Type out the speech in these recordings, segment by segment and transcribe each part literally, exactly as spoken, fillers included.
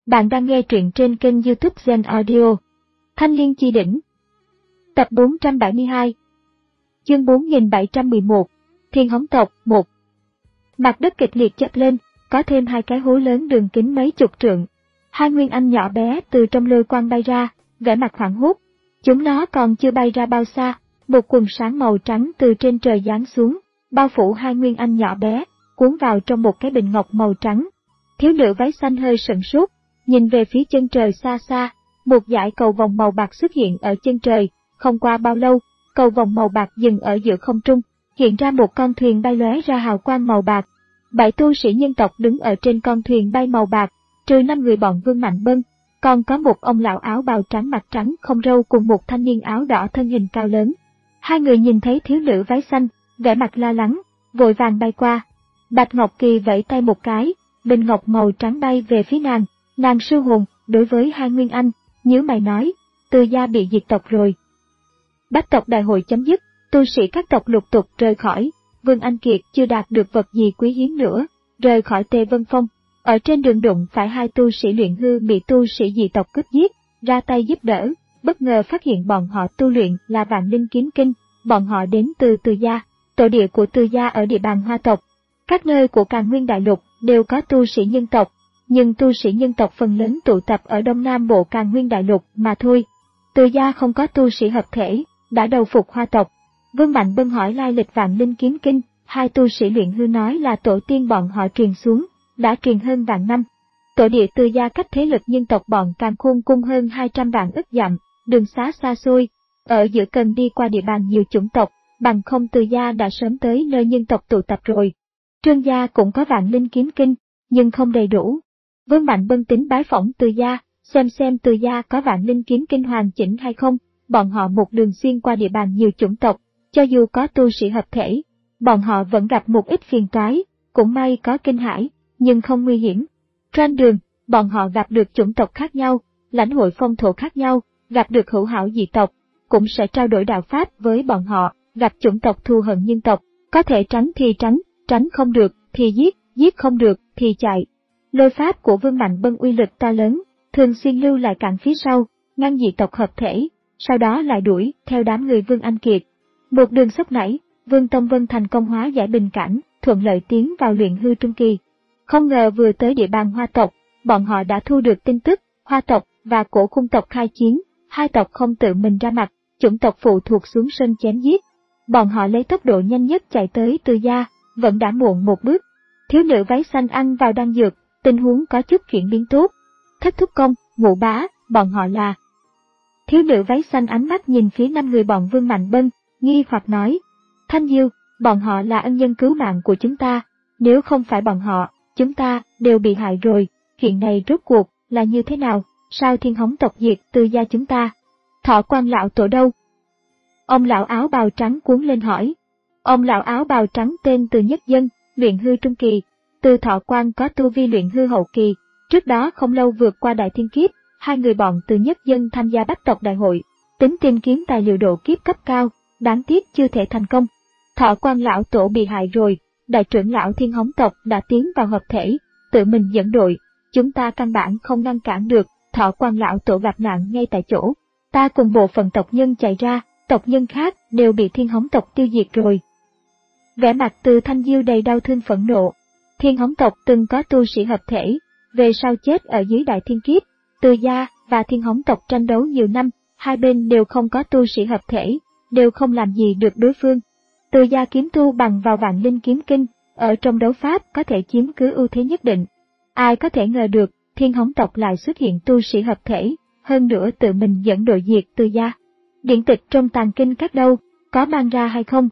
Bạn đang nghe truyện trên kênh YouTube Zen Audio. Thanh Liên Chi Đỉnh. Tập bốn trăm bảy mươi hai. Chương bốn nghìn bảy trăm mười một. Thiên Hống Tộc một. Mặt đất kịch liệt chập lên, có thêm hai cái hố lớn đường kính mấy chục trượng. Hai nguyên anh nhỏ bé từ trong lôi quang bay ra, vẻ mặt hoảng hốt. Chúng nó còn chưa bay ra bao xa, một quần sáng màu trắng từ trên trời giáng xuống, bao phủ hai nguyên anh nhỏ bé, cuốn vào trong một cái bình ngọc màu trắng. Thiếu nữ váy xanh hơi sửng sốt, nhìn về phía chân trời xa xa, một dải cầu vòng màu bạc xuất hiện ở chân trời. Không qua bao lâu, cầu vòng màu bạc dừng ở giữa không trung, hiện ra một con thuyền bay lóe ra hào quang màu bạc. Bảy tu sĩ nhân tộc đứng ở trên con thuyền bay màu bạc, trừ năm người bọn Vương Mạnh Bân, còn có một ông lão áo bào trắng mặt trắng không râu cùng một thanh niên áo đỏ thân hình cao lớn. Hai người nhìn thấy thiếu nữ váy xanh, vẻ mặt lo lắng, vội vàng bay qua. Bạch Ngọc Kỳ vẫy tay một cái, bình ngọc màu trắng bay về phía nàng. Nàng sư hồn, đối với hai nguyên anh, nhíu mày nói, Từ gia bị diệt tộc rồi. Bách tộc đại hội chấm dứt, tu sĩ các tộc lục tục rời khỏi, Vương Anh Kiệt chưa đạt được vật gì quý hiếm nữa, rời khỏi Tề Vân Phong. Ở trên đường đụng phải hai tu sĩ luyện hư bị tu sĩ dị tộc cướp giết, ra tay giúp đỡ, bất ngờ phát hiện bọn họ tu luyện là Vạn Linh Kiếm Kinh, bọn họ đến từ Từ gia, tổ địa của Từ gia ở địa bàn Hoa tộc. Các nơi của Càn Nguyên Đại Lục đều có tu sĩ nhân tộc, nhưng tu sĩ nhân tộc phần lớn tụ tập ở Đông Nam Bộ Càn Nguyên Đại Lục mà thôi. Từ gia không có tu sĩ hợp thể, đã đầu phục Hoa tộc. Vương Mạnh Bân hỏi lai lịch Vạn Linh Kiếm Kinh, hai tu sĩ luyện hư nói là tổ tiên bọn họ truyền xuống, đã truyền hơn vạn năm. Tổ địa Từ gia cách thế lực nhân tộc bọn Càn Khôn cung hơn hai trăm vạn ức dặm, đường xá xa xôi, ở giữa cần đi qua địa bàn nhiều chủng tộc, bằng không Từ gia đã sớm tới nơi nhân tộc tụ tập rồi. Trương gia cũng có Vạn Linh Kiếm Kinh, nhưng không đầy đủ. Vương Mạnh Bân tính bái phỏng Từ gia, xem xem Từ gia có Vạn Linh Kiếm Kinh hoàn chỉnh hay không. Bọn họ một đường xuyên qua địa bàn nhiều chủng tộc, cho dù có tu sĩ hợp thể, bọn họ vẫn gặp một ít phiền toái, cũng may có kinh hải, nhưng không nguy hiểm. Trên đường, bọn họ gặp được chủng tộc khác nhau, lãnh hội phong thổ khác nhau, gặp được hữu hảo dị tộc, cũng sẽ trao đổi đạo pháp với bọn họ, gặp chủng tộc thù hận nhân tộc, có thể tránh thì tránh, tránh không được thì giết, giết không được thì chạy. Lôi pháp của Vương Mạnh Bân uy lực to lớn, thường xuyên lưu lại cản phía sau, ngăn dị tộc hợp thể, sau đó lại đuổi theo đám người Vương Anh Kiệt. Một đường sốc nảy, Vương Tông Vân thành công hóa giải bình cảnh, thuận lợi tiến vào luyện hư trung kỳ. Không ngờ vừa tới địa bàn Hoa tộc, bọn họ đã thu được tin tức, Hoa tộc và Cổ Khung tộc khai chiến, hai tộc không tự mình ra mặt, chủng tộc phụ thuộc xuống sân chém giết. Bọn họ lấy tốc độ nhanh nhất chạy tới Từ gia, vẫn đã muộn một bước. Thiếu nữ váy xanh ăn vào đan dược, tình huống có chút chuyển biến tốt. Thất thúc công, Ngũ bá, bọn họ là... Thiếu nữ váy xanh ánh mắt nhìn phía năm người bọn Vương Mạnh Bân, nghi hoặc nói, Thanh Diêu, bọn họ là ân nhân cứu mạng của chúng ta, nếu không phải bọn họ, chúng ta đều bị hại rồi, chuyện này rốt cuộc là như thế nào, sao Thiên Hống tộc diệt Từ gia chúng ta? Thọ Quan lão tổ đâu? Ông lão áo bào trắng cuốn lên hỏi. Ông lão áo bào trắng tên Từ Nhất Dân, luyện hư trung kỳ, Từ Thọ Quan có tu vi luyện hư hậu kỳ, trước đó không lâu vượt qua đại thiên kiếp, hai người bọn Từ Nhất Dân tham gia Bách tộc đại hội, tính tìm kiếm tài liệu độ kiếp cấp cao, đáng tiếc chưa thể thành công. Thọ Quan lão tổ bị hại rồi, đại trưởng lão Thiên Hống tộc đã tiến vào hợp thể, tự mình dẫn đội, chúng ta căn bản không ngăn cản được, Thọ Quan lão tổ gặp nạn ngay tại chỗ. Ta cùng bộ phận tộc nhân chạy ra, tộc nhân khác đều bị Thiên Hống tộc tiêu diệt rồi. Vẻ mặt Từ Thanh Diêu đầy đau thương phẫn nộ. Thiên Hống tộc từng có tu sĩ hợp thể, về sau chết ở dưới đại thiên kiếp. Từ gia và Thiên Hống tộc tranh đấu nhiều năm, hai bên đều không có tu sĩ hợp thể, đều không làm gì được đối phương. Từ gia kiếm tu bằng vào Vạn Linh Kiếm Kinh, ở trong đấu pháp có thể chiếm cứ ưu thế nhất định. Ai có thể ngờ được, Thiên Hống tộc lại xuất hiện tu sĩ hợp thể, hơn nữa tự mình dẫn đội diệt Từ gia. Điển tịch trong tàng kinh các đâu, có mang ra hay không?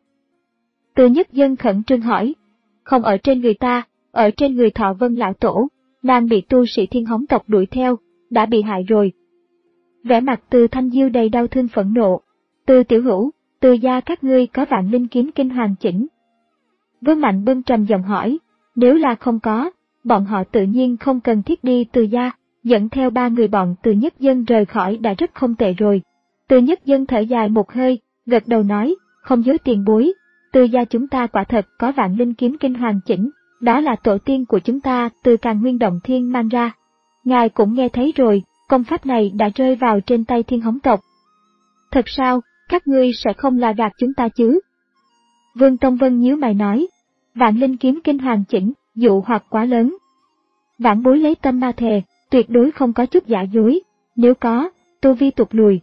Từ Nhất Dân khẩn trương hỏi. Không ở trên người ta, ở trên người Thọ Vân lão tổ, nàng bị tu sĩ Thiên Hống tộc đuổi theo, đã bị hại rồi. Vẻ mặt Từ Thanh Diêu đầy đau thương phẫn nộ. Từ tiểu hữu, Từ gia các ngươi có Vạn Linh Kiếm Kinh hoàn chỉnh? Vương Mạnh Bân trầm giọng hỏi, nếu là không có, bọn họ tự nhiên không cần thiết đi Từ gia, dẫn theo ba người bọn Từ Nhất Dân rời khỏi đã rất không tệ rồi. Từ Nhất Dân thở dài một hơi, gật đầu nói, không dối tiền bối, Từ gia chúng ta quả thật có Vạn Linh Kiếm Kinh hoàn chỉnh, đó là tổ tiên của chúng ta từ Càn Nguyên Động Thiên mang ra. ngài cũng nghe thấy rồi, công pháp này đã rơi vào trên tay Thiên Hống tộc. Thật sao, các ngươi sẽ không là gạt chúng ta chứ? Vương Tông Vân nhíu mày nói, Vạn Linh Kiếm Kinh hoàn chỉnh, dụ hoặc quá lớn. Vãn Bối lấy tâm ma thề, tuyệt đối không có chút giả dối, nếu có, tu vi tụt lùi.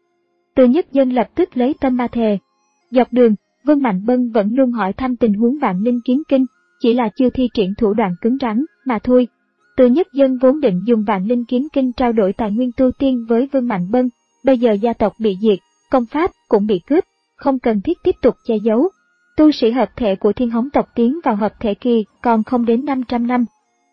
Từ Nhất Dân lập tức lấy tâm ma thề. Dọc đường, Vương Mạnh Bân vẫn luôn hỏi thăm tình huống Vạn Linh Kiếm Kinh, chỉ là chưa thi triển thủ đoạn cứng rắn, mà thôi. Từ Nhất Dân vốn định dùng Vạn Linh Kiếm Kinh trao đổi tài nguyên tu tiên với Vương Mạnh Bân, bây giờ gia tộc bị diệt, công pháp cũng bị cướp, không cần thiết tiếp tục che giấu. Tu sĩ hợp thể của Thiên Hống tộc tiến vào hợp thể kỳ còn không đến năm trăm năm.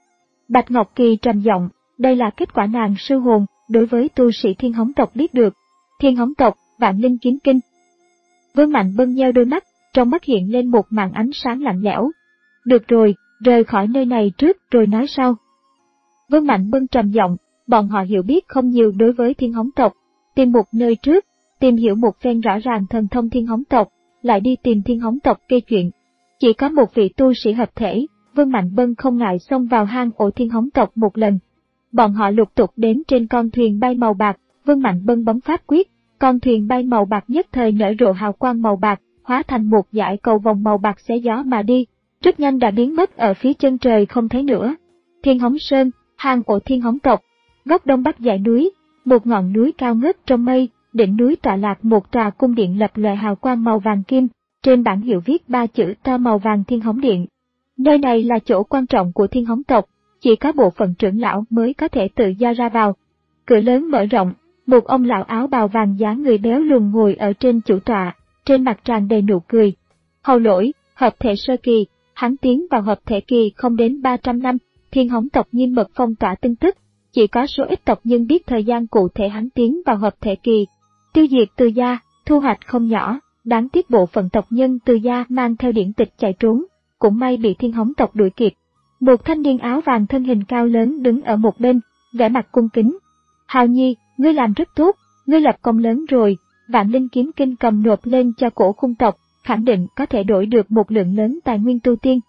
Bạch Ngọc Kỳ trầm giọng, đây là kết quả nàng sư hồn đối với tu sĩ Thiên Hống tộc biết được. Thiên Hống tộc, Vạn Linh Kiếm Kinh. Vương Mạnh Bân nheo đôi mắt, trong mắt hiện lên một màn ánh sáng lạnh lẽo. Được rồi, rời khỏi nơi này trước rồi nói sau. Vương Mạnh Bân trầm giọng, bọn họ hiểu biết không nhiều đối với Thiên Hống tộc, tìm một nơi trước, tìm hiểu một phen rõ ràng thần thông Thiên Hống tộc, lại đi tìm Thiên Hống tộc kê chuyện. Chỉ có một vị tu sĩ hợp thể, Vương Mạnh Bân không ngại xông vào hang ổ Thiên Hống tộc một lần. Bọn họ lục tục đến trên con thuyền bay màu bạc, Vương Mạnh Bân bấm pháp quyết, con thuyền bay màu bạc nhất thời nở rộ hào quang màu bạc, hóa thành một dải cầu vòng màu bạc xé gió mà đi, rất nhanh đã biến mất ở phía chân trời không thấy nữa. Thiên Hống Sơn, hang ổ Thiên Hống tộc, góc đông bắc dãy núi, một ngọn núi cao ngất trong mây, đỉnh núi tọa lạc một tòa cung điện lập lòe hào quang màu vàng kim, trên bảng hiệu viết ba chữ to màu vàng Thiên Hống Điện. Nơi này là chỗ quan trọng của Thiên Hống tộc, chỉ có bộ phận trưởng lão mới có thể tự do ra vào. Cửa lớn mở rộng, một ông lão áo bào vàng dáng người béo lùn ngồi ở trên chủ tọa, trên mặt tràn đầy nụ cười. Hầu Lỗi, hợp thể sơ kỳ, hắn tiến vào hợp thể kỳ không đến ba trăm năm, Thiên Hống tộc nghiêm mật phong tỏa tin tức, chỉ có số ít tộc nhân biết thời gian cụ thể hắn tiến vào hợp thể kỳ. Tiêu diệt Từ gia, thu hoạch không nhỏ, đáng tiếc bộ phận tộc nhân Từ gia mang theo điển tịch chạy trốn, cũng may bị Thiên Hống tộc đuổi kịp. Một thanh niên áo vàng thân hình cao lớn đứng ở một bên, vẻ mặt cung kính. Hào Nhi, ngươi làm rất tốt, ngươi lập công lớn rồi, Vạn Linh Kiếm Kinh cầm nộp lên cho cổ khung tộc, khẳng định có thể đổi được một lượng lớn tài nguyên tu tiên.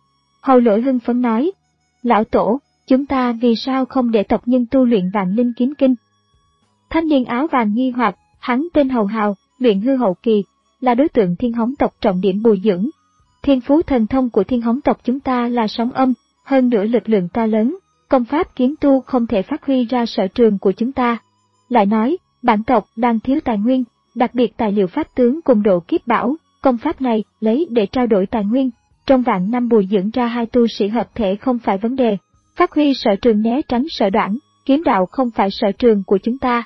Hầu Lỗi hưng phấn nói, lão tổ, chúng ta vì sao không để tộc nhân tu luyện Vạn Linh Kiếm Kinh? Thanh niên áo vàng nghi hoặc, hắn tên Hầu Hào, luyện hư hậu kỳ, là đối tượng Thiên Hống tộc trọng điểm bồi dưỡng. Thiên phú thần thông của Thiên Hống tộc chúng ta là sóng âm, hơn nữa lực lượng to lớn, công pháp kiếm tu không thể phát huy ra sở trường của chúng ta. Lại nói, bản tộc đang thiếu tài nguyên, đặc biệt tài liệu pháp tướng cùng độ kiếp bảo, công pháp này lấy để trao đổi tài nguyên, trong vạn năm bồi dưỡng ra hai tu sĩ hợp thể không phải vấn đề, phát huy sở trường né tránh sở đoạn, kiếm đạo không phải sở trường của chúng ta.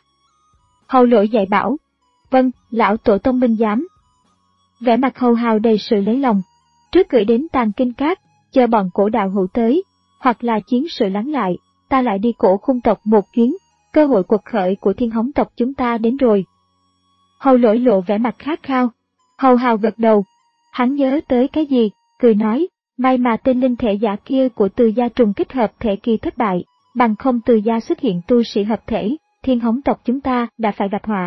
Hầu Lỗi dạy bảo, vâng, lão tổ tông minh giám. Vẻ mặt Hầu Hào đầy sự lấy lòng, trước gửi đến Tàng Kinh Các, chờ bọn cổ đạo hữu tới, hoặc là chiến sự lắng lại, ta lại đi cổ khung tộc một chuyến, cơ hội quật khởi của Thiên Hống tộc chúng ta đến rồi. Hầu Lỗi lộ vẻ mặt khát khao, Hầu Hào gật đầu, hắn nhớ tới cái gì, cười nói, may mà tên linh thể giả kia của Từ gia trùng kích hợp thể kỳ thất bại, bằng không Từ gia xuất hiện tu sĩ hợp thể, Thiên Hống tộc chúng ta đã phải gặp họa.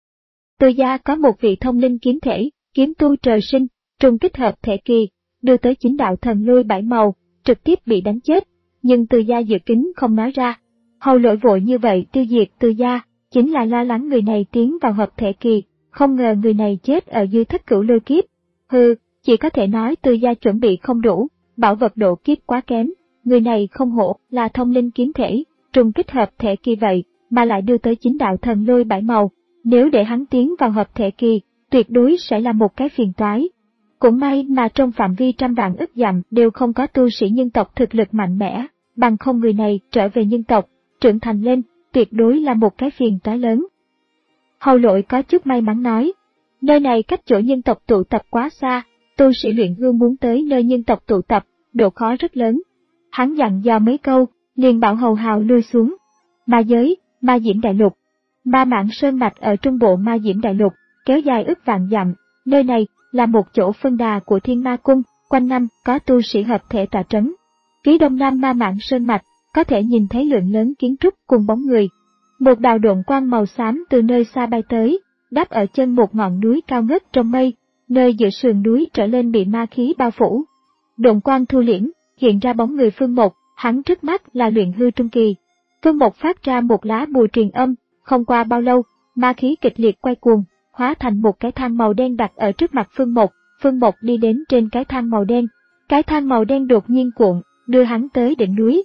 Từ gia có một vị thông linh kiếm thể, kiếm tu trời sinh, trùng kích hợp thể kỳ, đưa tới chính đạo thần lôi bảy màu, trực tiếp bị đánh chết, nhưng Từ gia dự kín không nói ra. Hầu Lỗi vội như vậy tiêu diệt Từ gia, chính là lo lắng người này tiến vào hợp thể kỳ, không ngờ người này chết ở dưới thất cửu lôi kiếp. Hừ, chỉ có thể nói Từ gia chuẩn bị không đủ, bảo vật độ kiếp quá kém, người này không hổ là thông linh kiếm thể, trùng kích hợp thể kỳ vậy, mà lại đưa tới chính đạo thần lôi bảy màu, nếu để hắn tiến vào hợp thể kỳ, tuyệt đối sẽ là một cái phiền toái. Cũng may mà trong phạm vi trăm vạn ức dặm đều không có tu sĩ nhân tộc thực lực mạnh mẽ, bằng không người này trở về nhân tộc, trưởng thành lên, tuyệt đối là một cái phiền toái lớn. Hầu Lỗi có chút may mắn nói, nơi này cách chỗ nhân tộc tụ tập quá xa, tu sĩ luyện hư muốn tới nơi nhân tộc tụ tập, độ khó rất lớn. Hắn dặn dò mấy câu, liền bảo Hầu Hào lui xuống. Ma giới, Ma Diễm Đại Lục. Ma Mãng Sơn mạch ở trung bộ Ma Diễm Đại Lục, kéo dài ức vạn dặm, nơi này là một chỗ phân đà của Thiên Ma Cung, quanh năm có tu sĩ hợp thể tọa trấn. Phía đông nam Ma Mãng Sơn mạch, có thể nhìn thấy lượng lớn kiến trúc cùng bóng người. Một đạo độn quang màu xám từ nơi xa bay tới, đáp ở chân một ngọn núi cao ngất trong mây, nơi giữa sườn núi trở lên bị ma khí bao phủ. Độn quang thu liễm, hiện ra bóng người Phương Mộc, hắn trước mắt là luyện hư trung kỳ. Phương Mộc phát ra một lá bùa truyền âm, không qua bao lâu, ma khí kịch liệt quay cuồng, hóa thành một cái thang màu đen đặt ở trước mặt Phương Mộc. Phương Mộc đi đến trên cái thang màu đen, cái thang màu đen đột nhiên cuộn, đưa hắn tới đỉnh núi.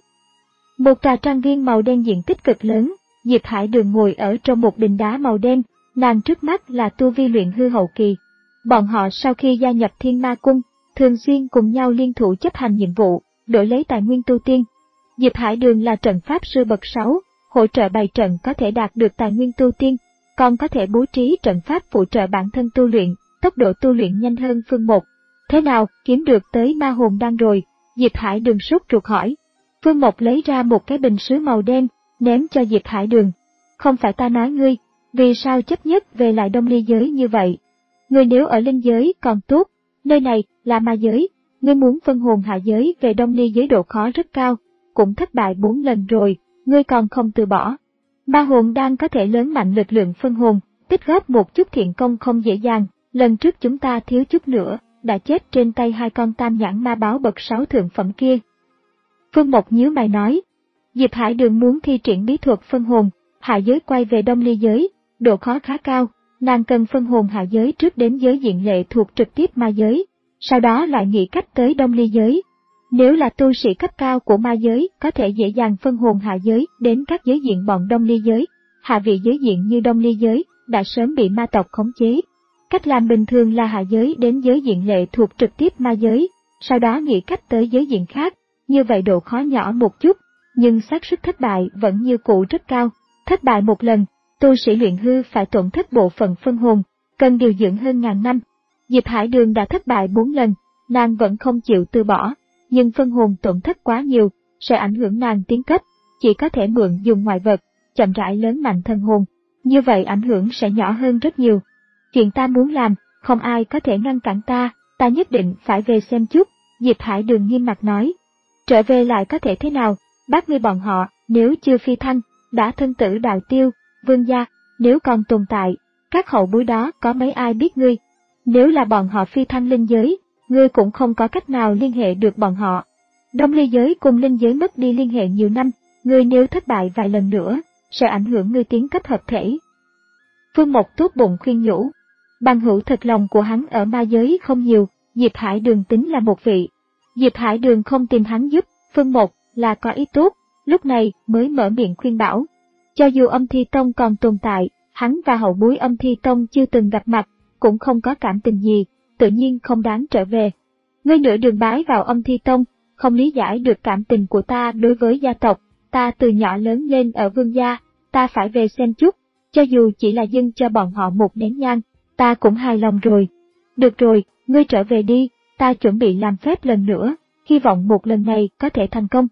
Một tòa trang viên màu đen diện tích cực lớn, Diệp Hải Đường ngồi ở trong một đình đá màu đen, nàng trước mắt là tu vi luyện hư hậu kỳ. Bọn họ sau khi gia nhập Thiên Ma Cung, thường xuyên cùng nhau liên thủ chấp hành nhiệm vụ, đổi lấy tài nguyên tu tiên. Diệp Hải Đường là trận pháp sư bậc sáu, hỗ trợ bày trận có thể đạt được tài nguyên tu tiên, còn có thể bố trí trận pháp phụ trợ bản thân tu luyện, tốc độ tu luyện nhanh hơn Phương Mộc. Thế nào, kiếm được tới ma hồn đan rồi? Diệp Hải Đường sốt ruột hỏi. Phương Mộc lấy ra một cái bình sứ màu đen, ném cho Diệp Hải Đường. Không phải ta nói ngươi, vì sao chấp nhất về lại Đông Ly giới như vậy? Ngươi nếu ở linh giới còn tốt, nơi này là ma giới, ngươi muốn phân hồn hạ giới về Đông Ly giới độ khó rất cao, cũng thất bại bốn lần rồi, ngươi còn không từ bỏ. Ma hồn đan có thể lớn mạnh lực lượng phân hồn, tích góp một chút thiện công không dễ dàng, lần trước chúng ta thiếu chút nữa, đã chết trên tay hai con tam nhãn ma báo bậc sáu thượng phẩm kia. Phương Mộc nhíu mày nói, Diệp Hải Đường muốn thi triển bí thuật phân hồn, hạ giới quay về Đông Ly giới, độ khó khá cao, nàng cần phân hồn hạ giới trước đến giới diện lệ thuộc trực tiếp ma giới, sau đó lại nghĩ cách tới Đông Ly giới. Nếu là tu sĩ cấp cao của ma giới có thể dễ dàng phân hồn hạ giới đến các giới diện bọn Đông Ly giới, hạ vị giới diện như Đông Ly giới đã sớm bị ma tộc khống chế. Cách làm bình thường là hạ giới đến giới diện lệ thuộc trực tiếp ma giới, sau đó nghĩ cách tới giới diện khác, như vậy độ khó nhỏ một chút, nhưng xác suất thất bại vẫn như cũ rất cao. Thất bại một lần, tu sĩ luyện hư phải tổn thất bộ phận phân hồn, cần điều dưỡng hơn ngàn năm. Diệp Hải Đường đã thất bại bốn lần, nàng vẫn không chịu từ bỏ, nhưng phân hồn tổn thất quá nhiều, sẽ ảnh hưởng nàng tiến cấp, chỉ có thể mượn dùng ngoại vật, chậm rãi lớn mạnh thân hồn, như vậy ảnh hưởng sẽ nhỏ hơn rất nhiều. Chuyện ta muốn làm, không ai có thể ngăn cản ta, ta nhất định phải về xem chút, Diệp Hải Đường nghiêm mặt nói. Trở về lại có thể thế nào, bác ngươi bọn họ, nếu chưa phi thăng, đã thân tử đạo tiêu, Vương gia, nếu còn tồn tại, các hậu bối đó có mấy ai biết ngươi. Nếu là bọn họ phi thăng linh giới, ngươi cũng không có cách nào liên hệ được bọn họ. Đông Ly giới cùng linh giới mất đi liên hệ nhiều năm, ngươi nếu thất bại vài lần nữa, sẽ ảnh hưởng ngươi tiến cấp hợp thể. Phương Mộc tốt bụng khuyên nhủ. Bằng hữu thật lòng của hắn ở ma giới không nhiều, Diệp Hải Đường tính là một vị. Diệp Hải Đường không tìm hắn giúp, Phương Mộc là có ý tốt, lúc này mới mở miệng khuyên bảo. Cho dù Âm Thi Tông còn tồn tại, hắn và hậu bối Âm Thi Tông chưa từng gặp mặt, cũng không có cảm tình gì, tự nhiên không đáng trở về. Ngươi nửa đường bái vào Âm Thi Tông, không lý giải được cảm tình của ta đối với gia tộc, ta từ nhỏ lớn lên ở Vương gia, ta phải về xem chút, cho dù chỉ là dâng cho bọn họ một nén nhang, ta cũng hài lòng rồi. Được rồi, ngươi trở về đi, ta chuẩn bị làm phép lần nữa, hy vọng một lần này có thể thành công.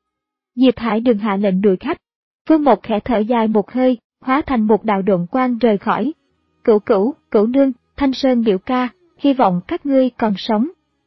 Diệp Hải Đường hạ lệnh đuổi khách. Phương Mộc khẽ thở dài một hơi, hóa thành một đạo độn quang rời khỏi. Cửu Cửu, Cửu Nương, Thanh Sơn biểu ca, hy vọng các ngươi còn sống.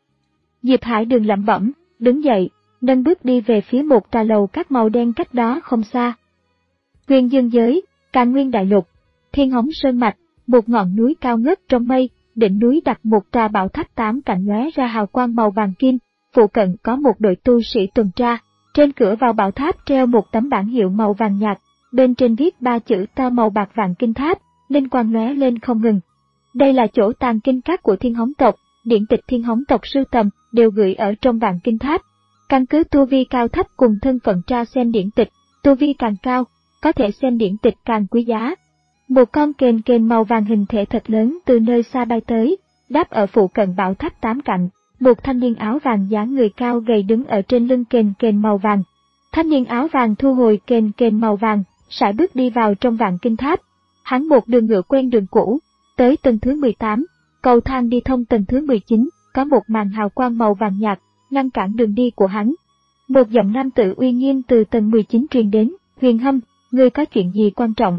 Diệp Hải Đường lẩm bẩm, đứng dậy, nâng bước đi về phía một tòa lầu các màu đen cách đó không xa. Nguyên Dương giới, Càn Nguyên đại lục, Thiên Hống Sơn mạch, một ngọn núi cao ngất trong mây, đỉnh núi đặt một tòa bảo tháp tám cạnh lóe ra hào quang màu vàng kim, phụ cận có một đội tu sĩ tuần tra. Trên cửa vào bảo tháp treo một tấm bảng hiệu màu vàng nhạt, bên trên viết ba chữ to màu bạc vàng kinh tháp, linh quang lóe lên không ngừng. Đây là chỗ tàng kinh các của Thiên Hống tộc, điển tịch Thiên Hống tộc sưu tầm đều gửi ở trong vàng kinh tháp. Căn cứ tu vi cao thấp cùng thân phận tra xem điển tịch, tu vi càng cao, có thể xem điển tịch càng quý giá. Một con kền kền màu vàng hình thể thật lớn từ nơi xa bay tới, đáp ở phụ cận bảo tháp tám cạnh. Một thanh niên áo vàng dáng người cao gầy đứng ở trên lưng kền kền màu vàng. Thanh niên áo vàng thu hồi kền kền màu vàng, sải bước đi vào trong vàng kinh tháp. Hắn một đường ngựa quen đường cũ, tới tầng thứ mười tám, cầu thang đi thông tầng thứ mười chín, có một màn hào quang màu vàng nhạt, ngăn cản đường đi của hắn. Một giọng nam tử uy nghiêm từ tầng mười chín truyền đến, Huyền Hâm, ngươi có chuyện gì quan trọng?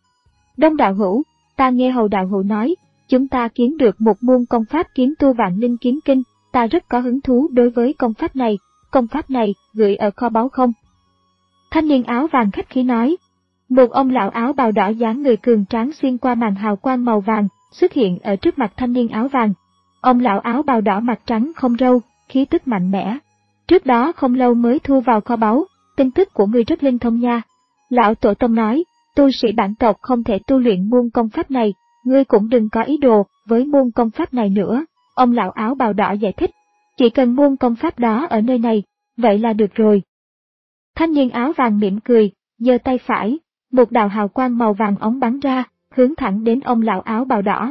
Đông đạo hữu, ta nghe hầu đạo hữu nói, chúng ta kiếm được một môn công pháp kiếm tu vạn linh kiếm kinh. Ta rất có hứng thú đối với công pháp này, công pháp này gửi ở kho báu không? Thanh niên áo vàng khách khí nói. Một ông lão áo bào đỏ dáng người cường tráng xuyên qua màn hào quang màu vàng, xuất hiện ở trước mặt thanh niên áo vàng. Ông lão áo bào đỏ mặt trắng không râu, khí tức mạnh mẽ. Trước đó không lâu mới thu vào kho báu, tin tức của người rất linh thông nha. Lão Tổ Tông nói, tu sĩ bản tộc không thể tu luyện môn công pháp này, ngươi cũng đừng có ý đồ với môn công pháp này nữa. Ông lão áo bào đỏ giải thích, chỉ cần môn công pháp đó ở nơi này, vậy là được rồi. Thanh niên áo vàng mỉm cười, giơ tay phải, một đạo hào quang màu vàng óng bắn ra, hướng thẳng đến ông lão áo bào đỏ.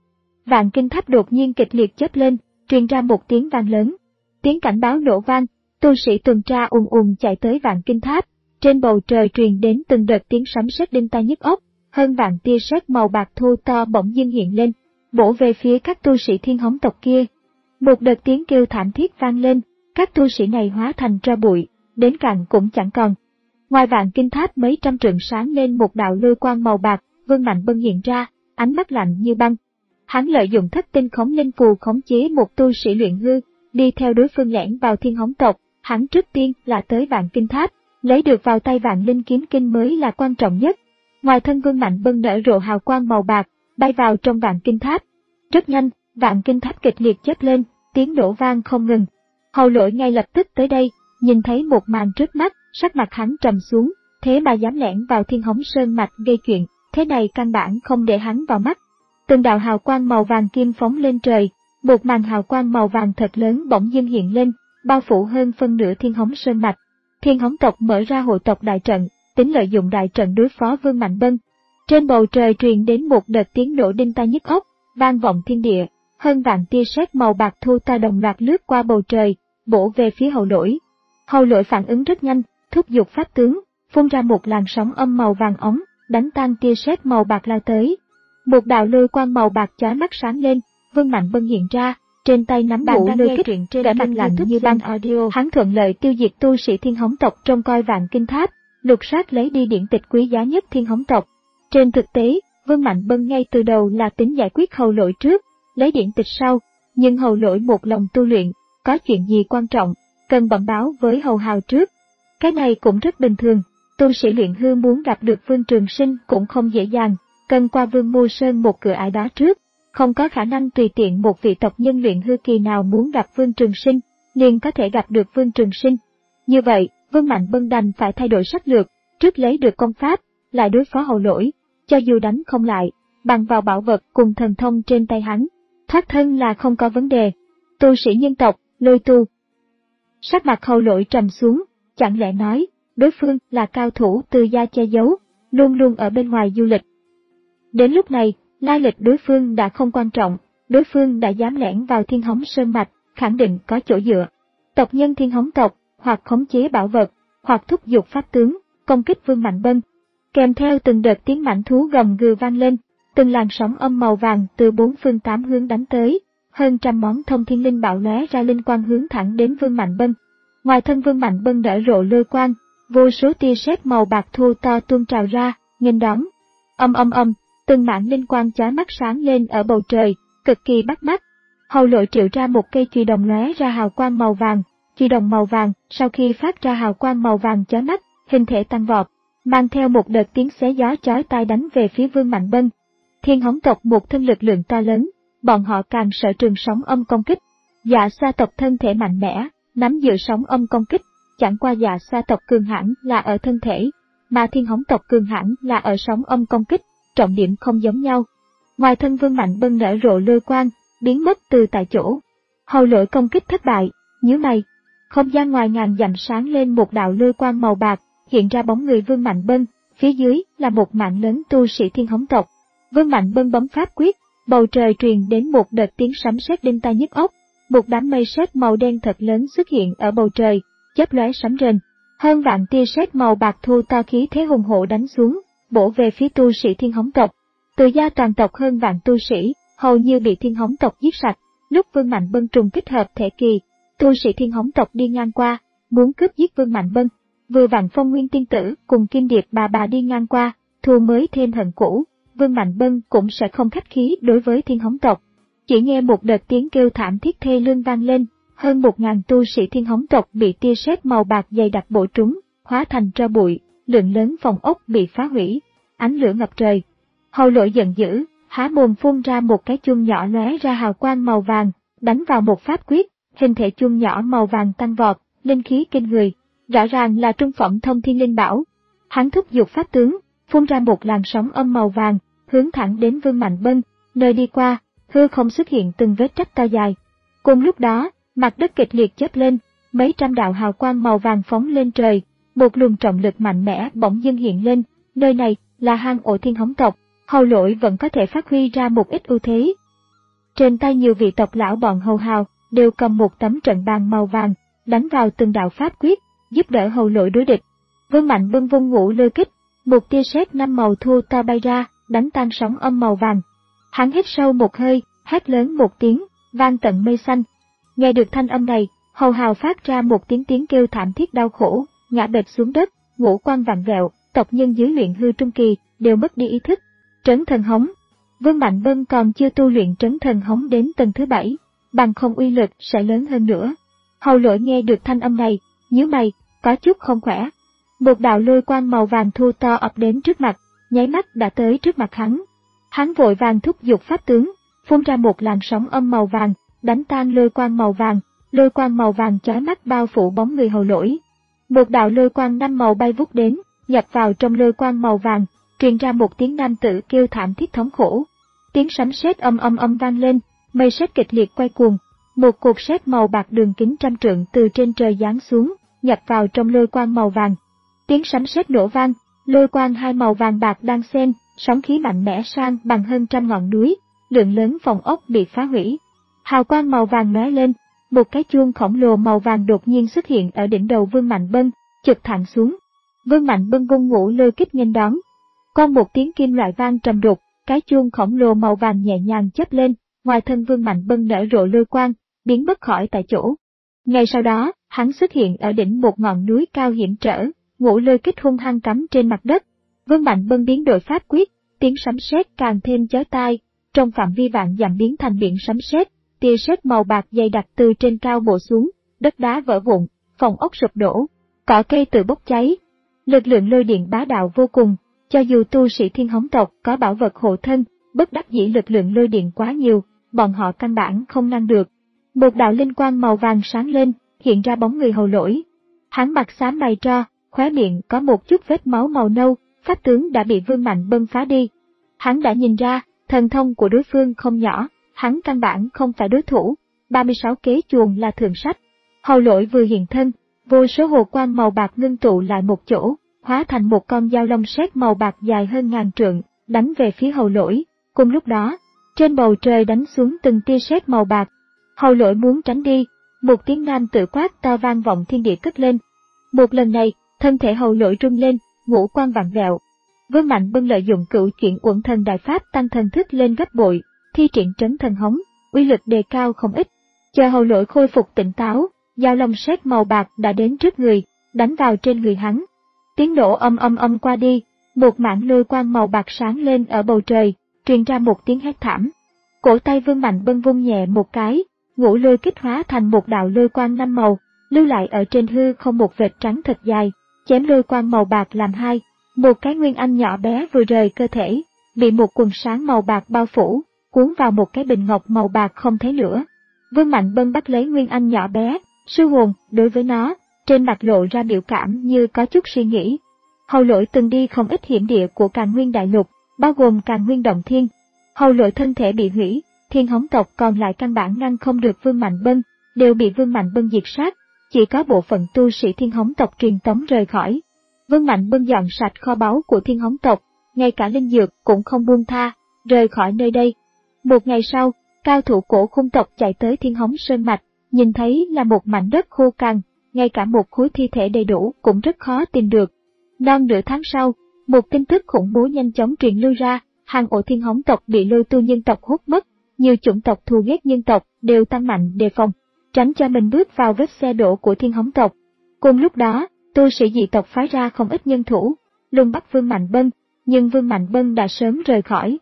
Vạn Kinh Tháp đột nhiên kịch liệt chớp lên, truyền ra một tiếng vang lớn. Tiếng cảnh báo nổ vang, tu sĩ tuần tra ùn ùn chạy tới Vạn Kinh Tháp. Trên bầu trời truyền đến từng đợt tiếng sấm sét đinh tai nhức óc, hơn vạn tia sét màu bạc thô to bỗng dưng hiện lên, bổ về phía các tu sĩ Thiên Hống tộc kia. Một đợt tiếng kêu thảm thiết vang lên, các tu sĩ này hóa thành tro bụi, đến cạn cũng chẳng còn. Ngoài Vạn Kinh Tháp mấy trăm trượng sáng lên một đạo lôi quang màu bạc, Vương Mạnh Bân hiện ra, ánh mắt lạnh như băng. Hắn lợi dụng thất tinh khống linh phù khống chế một tu sĩ luyện hư, đi theo đối phương lẻn vào Thiên Hống tộc. Hắn trước tiên là tới Vạn Kinh Tháp, lấy được vào tay Vạn Linh Kiếm Kinh mới là quan trọng nhất. Ngoài thân Vương Mạnh Bân nở rộ hào quang màu bạc, bay vào trong Vạn Kinh Tháp. Rất nhanh, Vạn Kinh Tháp kịch liệt chớp lên, tiếng nổ vang không ngừng. Hầu Lỗi ngay lập tức tới đây, nhìn thấy một màn trước mắt, sắc mặt hắn trầm xuống, thế mà dám lẻn vào Thiên Hống Sơn mạch gây chuyện, thế này căn bản không để hắn vào mắt. Từng đạo hào quang màu vàng kim phóng lên trời, một màn hào quang màu vàng thật lớn bỗng dưng hiện lên, bao phủ hơn phân nửa Thiên Hống Sơn mạch. Thiên Hống tộc mở ra hộ tộc đại trận, tính lợi dụng đại trận đối phó Vương Mạnh Bân. Trên bầu trời truyền đến một đợt tiếng nổ đinh tai nhức óc, vang vọng thiên địa, hơn vạn tia sét màu bạc thu ta đồng loạt lướt qua bầu trời, bổ về phía Hầu Lỗi. Hầu Lỗi phản ứng rất nhanh, thúc giục pháp tướng, phun ra một làn sóng âm màu vàng óng, đánh tan tia sét màu bạc lao tới. Một đạo lôi quang màu bạc chói mắt sáng lên, Vương Mạnh Bân hiện ra, trên tay nắm vũ lôi kích, vẻ mặt lạnh như băng. Hắn thuận lợi tiêu diệt tu sĩ Thiên Hống tộc trong coi Vạn Kinh Tháp, lục soát lấy đi điển tịch quý giá nhất Thiên Hống tộc. Trên thực tế, Vương Mạnh Bân ngay từ đầu là tính giải quyết Hầu Lỗi trước, lấy điển tịch sau, nhưng Hầu Lỗi một lòng tu luyện, có chuyện gì quan trọng, cần bẩm báo với Hầu Hào trước. Cái này cũng rất bình thường, tu sĩ luyện hư muốn gặp được Vương Trường Sinh cũng không dễ dàng, cần qua Vương Mô Sơn một cửa ải đó trước. Không có khả năng tùy tiện một vị tộc nhân luyện hư kỳ nào muốn gặp Vương Trường Sinh, liền có thể gặp được Vương Trường Sinh. Như vậy, Vương Mạnh Bân đành phải thay đổi sách lược, trước lấy được công pháp, lại đối phó Hầu Lỗi, cho dù đánh không lại, bằng vào bảo vật cùng thần thông trên tay hắn, thoát thân là không có vấn đề. Tu sĩ nhân tộc, Lôi Tu. Sắc mặt Hầu Lỗi trầm xuống, chẳng lẽ nói, đối phương là cao thủ từ gia che giấu, luôn luôn ở bên ngoài du lịch. Đến lúc này, lai lịch đối phương đã không quan trọng, đối phương đã dám lẻn vào Thiên Hống Sơn mạch, khẳng định có chỗ dựa. Tộc nhân Thiên Hống tộc, hoặc khống chế bảo vật, hoặc thúc giục pháp tướng, công kích Vương Mạnh Bân. Kèm theo từng đợt tiếng mãnh thú gầm gừ vang lên, từng làn sóng âm màu vàng từ bốn phương tám hướng đánh tới, hơn trăm món thông thiên linh bảo lóe ra linh quang hướng thẳng đến Vương Mạnh Bân. Ngoài thân Vương Mạnh Bân nở rộ lôi quang, vô số tia sét màu bạc thô to tuôn trào ra, nghênh đón. Âm âm âm, từng mảng linh quang chói mắt sáng lên ở bầu trời, cực kỳ bắt mắt. Hầu Lỗi triệu ra một cây chùy đồng lóe ra hào quang màu vàng, chùy đồng màu vàng sau khi phát ra hào quang màu vàng chói mắt, hình thể tăng vọt, mang theo một đợt tiếng xé gió chói tai đánh về phía Vương Mạnh Bân. Thiên Hống tộc một thân lực lượng to lớn, bọn họ càng sợ trường sóng âm công kích. Dạ Xoa tộc thân thể mạnh mẽ, nắm giữ sóng âm công kích, chẳng qua Dạ Xoa tộc cường hãn là ở thân thể, mà Thiên Hống tộc cường hãn là ở sóng âm công kích, trọng điểm không giống nhau. Ngoài thân Vương Mạnh Bân nở rộ lôi quang, biến mất từ tại chỗ. Hầu Lỗi công kích thất bại, nhíu mày. Không gian ngoài ngàn dặm sáng lên một đạo lôi quang màu bạc, hiện ra bóng người Vương Mạnh Bân, phía dưới là một mạng lớn tu sĩ Thiên Hống tộc. Vương Mạnh Bân bấm pháp quyết, bầu trời truyền đến một đợt tiếng sấm sét đinh tai nhức óc, một đám mây sét màu đen thật lớn xuất hiện ở bầu trời, chớp lóe sấm rền. Hơn vạn tia sét màu bạc thu to khí thế hùng hổ đánh xuống, bổ về phía tu sĩ Thiên Hống tộc. Từ gia toàn tộc hơn vạn tu sĩ, hầu như bị Thiên Hống tộc giết sạch. Lúc Vương Mạnh Bân trùng kích hợp thể kỳ, tu sĩ Thiên Hống tộc đi ngang qua, muốn cướp giết Vương Mạnh Bân. Vừa vặn Phong Nguyên tiên tử cùng Kim Điệp bà bà đi ngang qua, thù mới thêm hận cũ, Vương Mạnh Bân cũng sẽ không khách khí đối với Thiên Hống tộc. Chỉ nghe một đợt tiếng kêu thảm thiết thê lương vang lên, hơn một ngàn tu sĩ Thiên Hống tộc bị tia sét màu bạc dày đặc bổ trúng, hóa thành tro bụi, lượng lớn phòng ốc bị phá hủy, ánh lửa ngập trời. Hầu Lỗi giận dữ, há mồm phun ra một cái chuông nhỏ lóe ra hào quang màu vàng, đánh vào một pháp quyết, hình thể chuông nhỏ màu vàng tăng vọt, linh khí kinh người, rõ ràng là trung phẩm thông thiên linh bảo. Hắn thúc giục pháp tướng, phun ra một làn sóng âm màu vàng, hướng thẳng đến Vương Mạnh Bân, nơi đi qua, hư không xuất hiện từng vết rách to dài. Cùng lúc đó, mặt đất kịch liệt chớp lên, mấy trăm đạo hào quang màu vàng phóng lên trời, một luồng trọng lực mạnh mẽ bỗng dưng hiện lên, nơi này là hang ổ Thiên Hống tộc, Hầu Lỗi vẫn có thể phát huy ra một ít ưu thế. Trên tay nhiều vị tộc lão bọn Hầu Hào đều cầm một tấm trận bàn màu vàng, đánh vào từng đạo pháp quyết, giúp đỡ Hầu Lỗi đối địch. Vương Mạnh Bân vung ngũ lôi kích, một tia sét năm màu thu to bay ra, đánh tan sóng âm màu vàng. Hắn hít sâu một hơi, hét lớn một tiếng, vang tận mây xanh. Nghe được thanh âm này, Hầu Hào phát ra một tiếng tiếng kêu thảm thiết đau khổ, ngã bệt xuống đất, ngũ quan vặn vẹo, tộc nhân dưới luyện hư trung kỳ đều mất đi ý thức. Trấn thần hống. Vương Mạnh Bân còn chưa tu luyện trấn thần hống đến tầng thứ bảy, bằng không uy lực sẽ lớn hơn nữa. Hầu Lỗi nghe được thanh âm này, nhíu mày, có chút không khỏe. Một đạo lôi quang màu vàng thu to ập đến trước mặt, nháy mắt đã tới trước mặt hắn. Hắn vội vàng thúc giục pháp tướng, phun ra một làn sóng âm màu vàng, đánh tan lôi quang màu vàng, lôi quang màu vàng chói mắt bao phủ bóng người Hầu Lỗi. Một đạo lôi quang năm màu bay vút đến, nhập vào trong lôi quang màu vàng, truyền ra một tiếng nam tử kêu thảm thiết thống khổ. Tiếng sấm sét âm âm âm vang lên, mây sét kịch liệt quay cuồng, một cột sét màu bạc đường kính trăm trượng từ trên trời giáng xuống, nhập vào trong lôi quang màu vàng. Tiếng sấm sét nổ vang, lôi quang hai màu vàng bạc đang xen, sóng khí mạnh mẽ sang bằng hơn trăm ngọn núi, lượng lớn phòng ốc bị phá hủy. Hào quang màu vàng lóe lên, một cái chuông khổng lồ màu vàng đột nhiên xuất hiện ở đỉnh đầu Vương Mạnh Bân, chực thẳng xuống. Vương Mạnh Bân vung ngũ lôi kích nghênh đón. Con một tiếng kim loại vang trầm đục, cái chuông khổng lồ màu vàng nhẹ nhàng chớp lên, ngoài thân Vương Mạnh Bân nở rộ lôi quang, biến mất khỏi tại chỗ. Ngay sau đó, hắn xuất hiện ở đỉnh một ngọn núi cao hiểm trở, ngũ lôi kích hung hăng cắm trên mặt đất. Vương Mạnh Bân biến đổi pháp quyết, tiếng sấm sét càng thêm chói tai, trong phạm vi vạn dặm biến thành biển sấm sét, tia sét màu bạc dày đặc từ trên cao bổ xuống, đất đá vỡ vụn, phòng ốc sụp đổ, cỏ cây tự bốc cháy. Lực lượng lôi điện bá đạo vô cùng, cho dù tu sĩ Thiên Hống tộc có bảo vật hộ thân, bất đắc dĩ lực lượng lôi điện quá nhiều, bọn họ căn bản không ngăn được. Một đạo linh quang màu vàng sáng lên, hiện ra bóng người Hầu Lỗi. Hắn mặt xám mày tro, khóe miệng có một chút vết máu màu nâu, pháp tướng đã bị Vương Mạnh Bân phá đi. Hắn đã nhìn ra, thần thông của đối phương không nhỏ, hắn căn bản không phải đối thủ. ba mươi sáu kế chuồng là thượng sách. Hầu Lỗi vừa hiện thân, vô số hồ quang màu bạc ngưng tụ lại một chỗ, hóa thành một con dao long sét màu bạc dài hơn ngàn trượng, đánh về phía Hầu Lỗi. Cùng lúc đó, trên bầu trời đánh xuống từng tia sét màu bạc. Hầu Lỗi muốn tránh đi, một tiếng nam tự quát to vang vọng thiên địa cất lên. Một lần này, thân thể Hầu Lỗi rung lên, ngũ quan vặn vẹo. Vương Mạnh Bân lợi dụng cửu chuyển uẩn thần đại pháp tăng thần thức lên gấp bội, thi triển trấn thần hống, uy lực đề cao không ít. Chờ Hầu Lỗi khôi phục tỉnh táo, dao long sét màu bạc đã đến trước người, đánh vào trên người hắn. Tiếng nổ âm âm âm qua đi, một mảng lôi quang màu bạc sáng lên ở bầu trời, truyền ra một tiếng hét thảm. Cổ tay Vương Mạnh Bân vung nhẹ một cái, ngũ lôi kích hóa thành một đạo lôi quang năm màu, lưu lại ở trên hư không một vệt trắng thật dài, chém lôi quang màu bạc làm hai. Một cái nguyên anh nhỏ bé vừa rời cơ thể, bị một quần sáng màu bạc bao phủ, cuốn vào một cái bình ngọc màu bạc không thấy nữa. Vương Mạnh Bân bắt lấy nguyên anh nhỏ bé, sư hồn, đối với nó, trên mặt lộ ra biểu cảm như có chút suy nghĩ. Hầu Lỗi từng đi không ít hiểm địa của Càn Nguyên Đại Lục, bao gồm Càn Nguyên Động Thiên. Hầu Lỗi thân thể bị hủy, Thiên Hống tộc còn lại căn bản ngăn không được Vương Mạnh Bân, đều bị Vương Mạnh Bân diệt sát, chỉ có bộ phận tu sĩ Thiên Hống tộc truyền tống rời khỏi. Vương Mạnh Bân dọn sạch kho báu của Thiên Hống tộc, ngay cả linh dược cũng không buông tha, rời khỏi nơi đây. Một ngày sau, cao thủ cổ khung tộc chạy tới Thiên Hống Sơn Mạch, nhìn thấy là một mảnh đất khô cằn, ngay cả một khối thi thể đầy đủ cũng rất khó tìm được. Non nửa tháng sau, một tin tức khủng bố nhanh chóng truyền lưu ra, hang ổ Thiên Hống tộc bị lôi tu nhân tộc hút mất, nhiều chủng tộc thù ghét nhân tộc đều tăng mạnh đề phòng, tránh cho mình bước vào vết xe đổ của Thiên Hống tộc. Cùng lúc đó, tu sĩ dị tộc phái ra không ít nhân thủ, lùng bắt Vương Mạnh Bân, nhưng Vương Mạnh Bân đã sớm rời khỏi.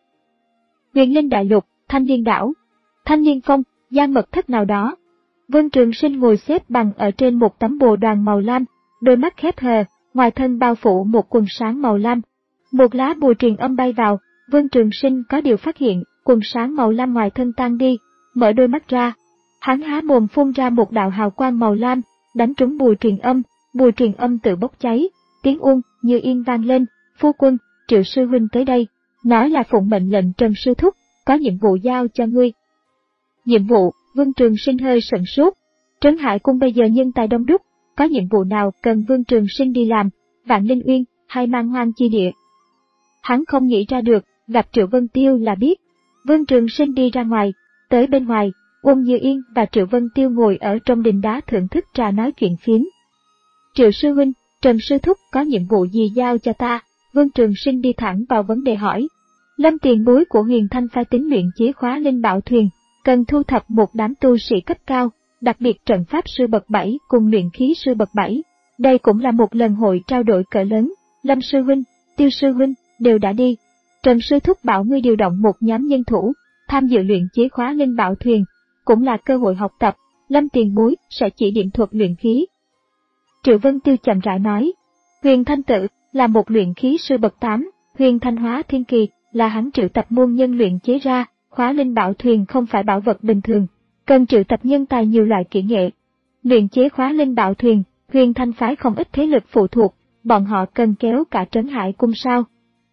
Huyền Linh Đại Lục, Thanh Liên Đảo, Thanh Liên Phong, gian mật thất nào đó. Vương Trường Sinh ngồi xếp bằng ở trên một tấm bồ đoàn màu lam, đôi mắt khép hờ, ngoài thân bao phủ một quần sáng màu lam. Một lá bùa truyền âm bay vào, Vương Trường Sinh có điều phát hiện, quần sáng màu lam ngoài thân tan đi, mở đôi mắt ra. Hắn há mồm phun ra một đạo hào quang màu lam, đánh trúng bùa truyền âm, bùa truyền âm tự bốc cháy, tiếng Uông Như Yên vang lên, phu quân, Triệu sư huynh tới đây, nói là phụng mệnh lệnh Trần sư thúc, có nhiệm vụ giao cho ngươi. Nhiệm vụ? Vương Trường Sinh hơi sửng sốt. Trấn Hải cung bây giờ nhân tài đông đúc, có nhiệm vụ nào cần Vương Trường Sinh đi làm, Vạn Linh Uyên hay Man Hoang chi địa? Hắn không nghĩ ra được, gặp Triệu Vân Tiêu là biết. Vương Trường Sinh đi ra ngoài, tới bên ngoài, Uông Như Yên và Triệu Vân Tiêu ngồi ở trong đình đá thưởng thức trà nói chuyện phiếm. Triệu sư huynh, Trần sư thúc có nhiệm vụ gì giao cho ta? Vương Trường Sinh đi thẳng vào vấn đề hỏi. Lâm tiền bối của Huyền Thanh phái tính luyện chế khóa linh bảo thuyền, cần thu thập một đám tu sĩ cấp cao, đặc biệt trận pháp sư bậc bảy cùng luyện khí sư bậc bảy. Đây cũng là một lần hội trao đổi cỡ lớn. Lâm sư huynh, Tiêu sư huynh đều đã đi. Trần sư thúc bảo ngươi điều động một nhóm nhân thủ, tham dự luyện chế khóa linh bảo thuyền, cũng là cơ hội học tập. Lâm tiền bối sẽ chỉ điểm thuật luyện khí. Triệu Vân Tiêu chậm rãi nói. Huyền Thanh Tử là một luyện khí sư bậc tám, Huyền Thanh Hóa Thiên Kỳ là hắn triệu tập môn nhân luyện chế ra. Khóa linh bảo thuyền không phải bảo vật bình thường, cần triệu tập nhân tài nhiều loại kỹ nghệ. Luyện chế khóa linh bảo thuyền, Huyền Thanh phái không ít thế lực phụ thuộc, bọn họ cần kéo cả Trấn Hải cung sao?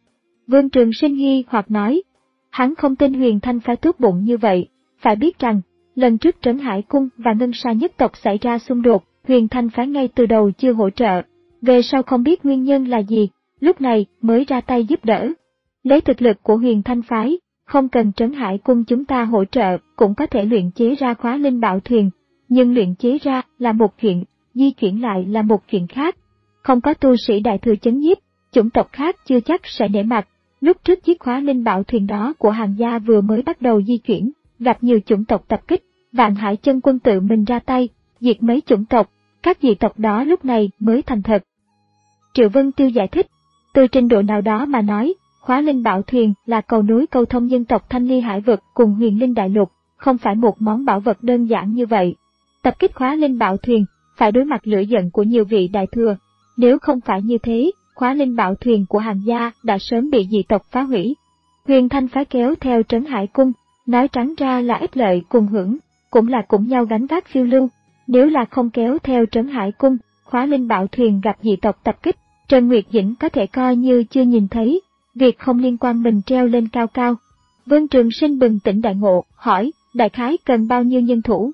Vương Trường Sinh nghi hoặc nói, hắn không tin Huyền Thanh phái tốt bụng như vậy, phải biết rằng, lần trước Trấn Hải cung và Ngân Sa nhất tộc xảy ra xung đột, Huyền Thanh phái ngay từ đầu chưa hỗ trợ, về sau không biết nguyên nhân là gì, lúc này mới ra tay giúp đỡ. Lấy thực lực của Huyền Thanh phái, không cần Trấn Hải cung chúng ta hỗ trợ cũng có thể luyện chế ra khóa linh bảo thuyền, nhưng luyện chế ra là một chuyện, di chuyển lại là một chuyện khác. Không có tu sĩ đại thừa chấn nhiếp, chủng tộc khác chưa chắc sẽ nể mặt. Lúc trước chiếc khóa linh bảo thuyền đó của Hàn gia vừa mới bắt đầu di chuyển, gặp nhiều chủng tộc tập kích, Vạn Hải chân quân tự mình ra tay, diệt mấy chủng tộc, các dị tộc đó lúc này mới thành thật. Triệu Vân Tiêu giải thích, từ trình độ nào đó mà nói, khóa linh bảo thuyền là cầu nối câu thông dân tộc Thanh Ly Hải vực cùng Huyền Linh Đại Lục, không phải một món bảo vật đơn giản như vậy. Tập kích khóa linh bảo thuyền, phải đối mặt lửa giận của nhiều vị đại thừa. Nếu không phải như thế, khóa linh bảo thuyền của Hàn gia đã sớm bị dị tộc phá hủy. Huyền Thanh phái kéo theo Trấn Hải cung, nói trắng ra là ích lợi cùng hưởng, cũng là cùng nhau gánh vác phiêu lưu. Nếu là không kéo theo Trấn Hải cung, khóa linh bảo thuyền gặp dị tộc tập kích, Trần Nguyệt Dĩnh có thể coi như chưa nhìn thấy, việc không liên quan mình treo lên cao cao. Vương Trường Sinh bừng tỉnh đại ngộ, hỏi, đại khái cần bao nhiêu nhân thủ?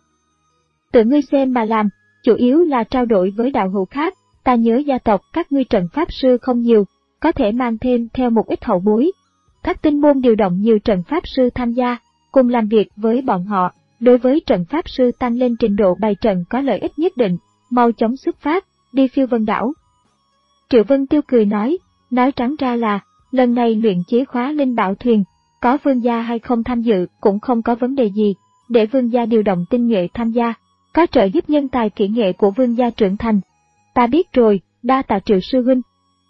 Tự ngươi xem mà làm, chủ yếu là trao đổi với đạo hữu khác, ta nhớ gia tộc các ngươi trận pháp sư không nhiều, có thể mang thêm theo một ít hậu bối. Thất Tinh môn điều động nhiều trận pháp sư tham gia, cùng làm việc với bọn họ, đối với trận pháp sư tăng lên trình độ bày trận có lợi ích nhất định, mau chóng xuất phát, đi phiêu vân đảo. Triệu Vân Tiêu cười nói, nói trắng ra là, lần này luyện chế khóa linh bảo thuyền, có vương gia hay không tham dự cũng không có vấn đề gì, để vương gia điều động tinh nhuệ tham gia, có trợ giúp nhân tài kỹ nghệ của vương gia trưởng thành. Ta biết rồi, đa tạ Triệu sư huynh.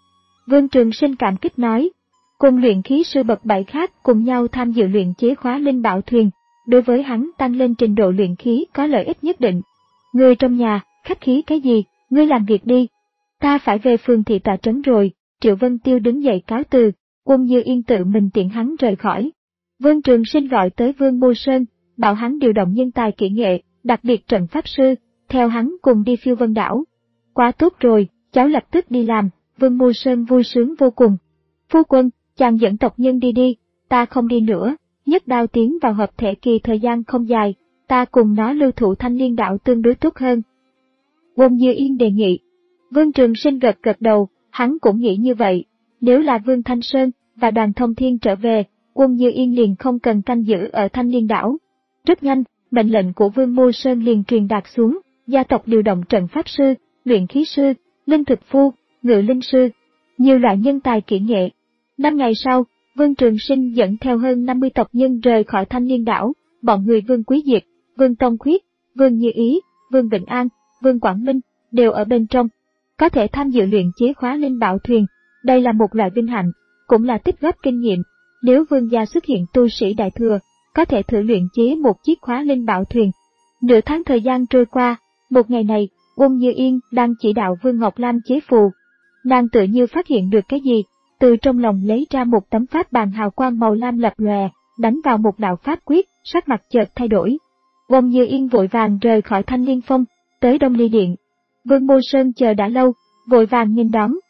Vương Trường Sinh cảm kích nói, cùng luyện khí sư bậc bảy khác cùng nhau tham dự luyện chế khóa linh bảo thuyền, đối với hắn tăng lên trình độ luyện khí có lợi ích nhất định. Người trong nhà, khách khí cái gì, ngươi làm việc đi. Ta phải về phường thị Tà Trấn rồi. Triệu Vân Tiêu đứng dậy cáo từ, Uông Như Yên tự mình tiễn hắn rời khỏi. Vương Trường Sinh gọi tới Vương Mô Sơn, bảo hắn điều động nhân tài kỹ nghệ, đặc biệt trận pháp sư, theo hắn cùng đi phiêu vân đảo. Quá tốt rồi, cháu lập tức đi làm. Vương Mô Sơn vui sướng vô cùng. Phu quân, chàng dẫn tộc nhân đi đi, ta không đi nữa. Nhất Đao tiến vào hợp thể kỳ thời gian không dài, ta cùng nó lưu thủ Thanh Liên đảo tương đối tốt hơn. Uông Như Yên đề nghị. Vương Trường Sinh gật gật đầu. Hắn cũng nghĩ như vậy, nếu là Vương Thanh Sơn và Đoàn Thông Thiên trở về, Uông Như Yên liền không cần canh giữ ở Thanh Liên đảo. Rất nhanh, mệnh lệnh của Vương Mô Sơn liền truyền đạt xuống, gia tộc điều động trận pháp sư, luyện khí sư, linh thực phu, ngự linh sư, nhiều loại nhân tài kỹ nghệ. Năm ngày sau, Vương Trường Sinh dẫn theo hơn năm mươi tộc nhân rời khỏi Thanh Liên đảo, bọn người Vương Quý Diệt, Vương Tông Khuyết, Vương Như Ý, Vương Vịnh An, Vương Quảng Minh, đều ở bên trong. Có thể tham dự luyện chế khóa linh bảo thuyền, đây là một loại vinh hạnh, cũng là tích góp kinh nghiệm. Nếu vương gia xuất hiện tu sĩ đại thừa, có thể thử luyện chế một chiếc khóa linh bảo thuyền. Nửa tháng thời gian trôi qua, một ngày này, Uông Như Yên đang chỉ đạo Vương Ngọc Lam chế phù. Nàng tự như phát hiện được cái gì, từ trong lòng lấy ra một tấm pháp bàn hào quang màu lam lập lòe, đánh vào một đạo pháp quyết, sắc mặt chợt thay đổi. Uông Như Yên vội vàng rời khỏi Thanh Liên Phong, tới Đông Ly Điện. Vương Mô Sơn chờ đã lâu, vội vàng nghênh đón.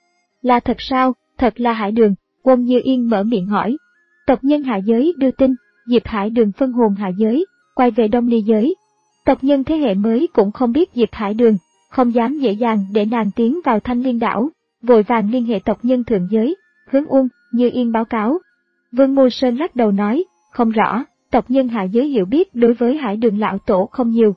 Là thật sao? Thật là Hải Đường. Quân Như Yên mở miệng hỏi. Tộc nhân hạ giới đưa tin, Diệp Hải Đường phân hồn hạ giới, quay về Đông Ly giới. Tộc nhân thế hệ mới cũng không biết Diệp Hải Đường, không dám dễ dàng để nàng tiến vào Thanh Liên đảo, vội vàng liên hệ tộc nhân thượng giới, hướng Uông Như Yên báo cáo. Vương Mô Sơn lắc đầu nói, không rõ, tộc nhân hạ giới hiểu biết đối với Hải Đường lão tổ không nhiều.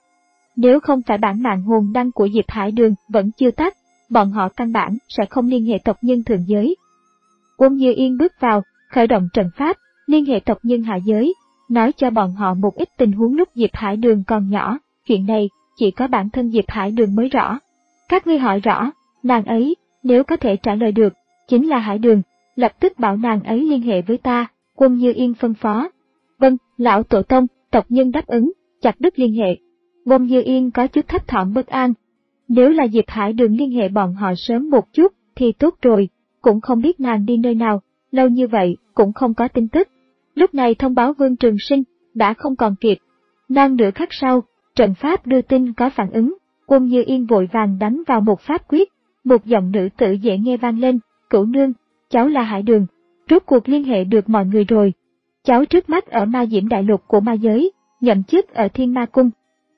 Nếu không phải bản mạng hồn đăng của Diệp Hải Đường vẫn chưa tắt, bọn họ căn bản sẽ không liên hệ tộc nhân thượng giới. Uông Như Yên bước vào, khởi động trận pháp, liên hệ tộc nhân hạ giới, nói cho bọn họ một ít tình huống lúc Diệp Hải Đường còn nhỏ, chuyện này chỉ có bản thân Diệp Hải Đường mới rõ. Các ngươi hỏi rõ, nàng ấy, nếu có thể trả lời được, chính là Hải Đường, lập tức bảo nàng ấy liên hệ với ta, Uông Như Yên phân phó. Vâng, lão tổ tông, tộc nhân đáp ứng, chặt đứt liên hệ. Uông Như Yên có chút thấp thỏm bất an. Nếu là Diệp Hải Đường liên hệ bọn họ sớm một chút, thì tốt rồi, cũng không biết nàng đi nơi nào, lâu như vậy, cũng không có tin tức. Lúc này thông báo Vương Trường Sinh, đã không còn kịp. Non nửa khắc sau, trận pháp đưa tin có phản ứng, Uông Như Yên vội vàng đánh vào một pháp quyết, một giọng nữ tử dễ nghe vang lên, cửu nương, cháu là Hải Đường, rốt cuộc liên hệ được mọi người rồi. Cháu trước mắt ở ma diễm đại lục của ma giới, nhậm chức ở Thiên Ma Cung.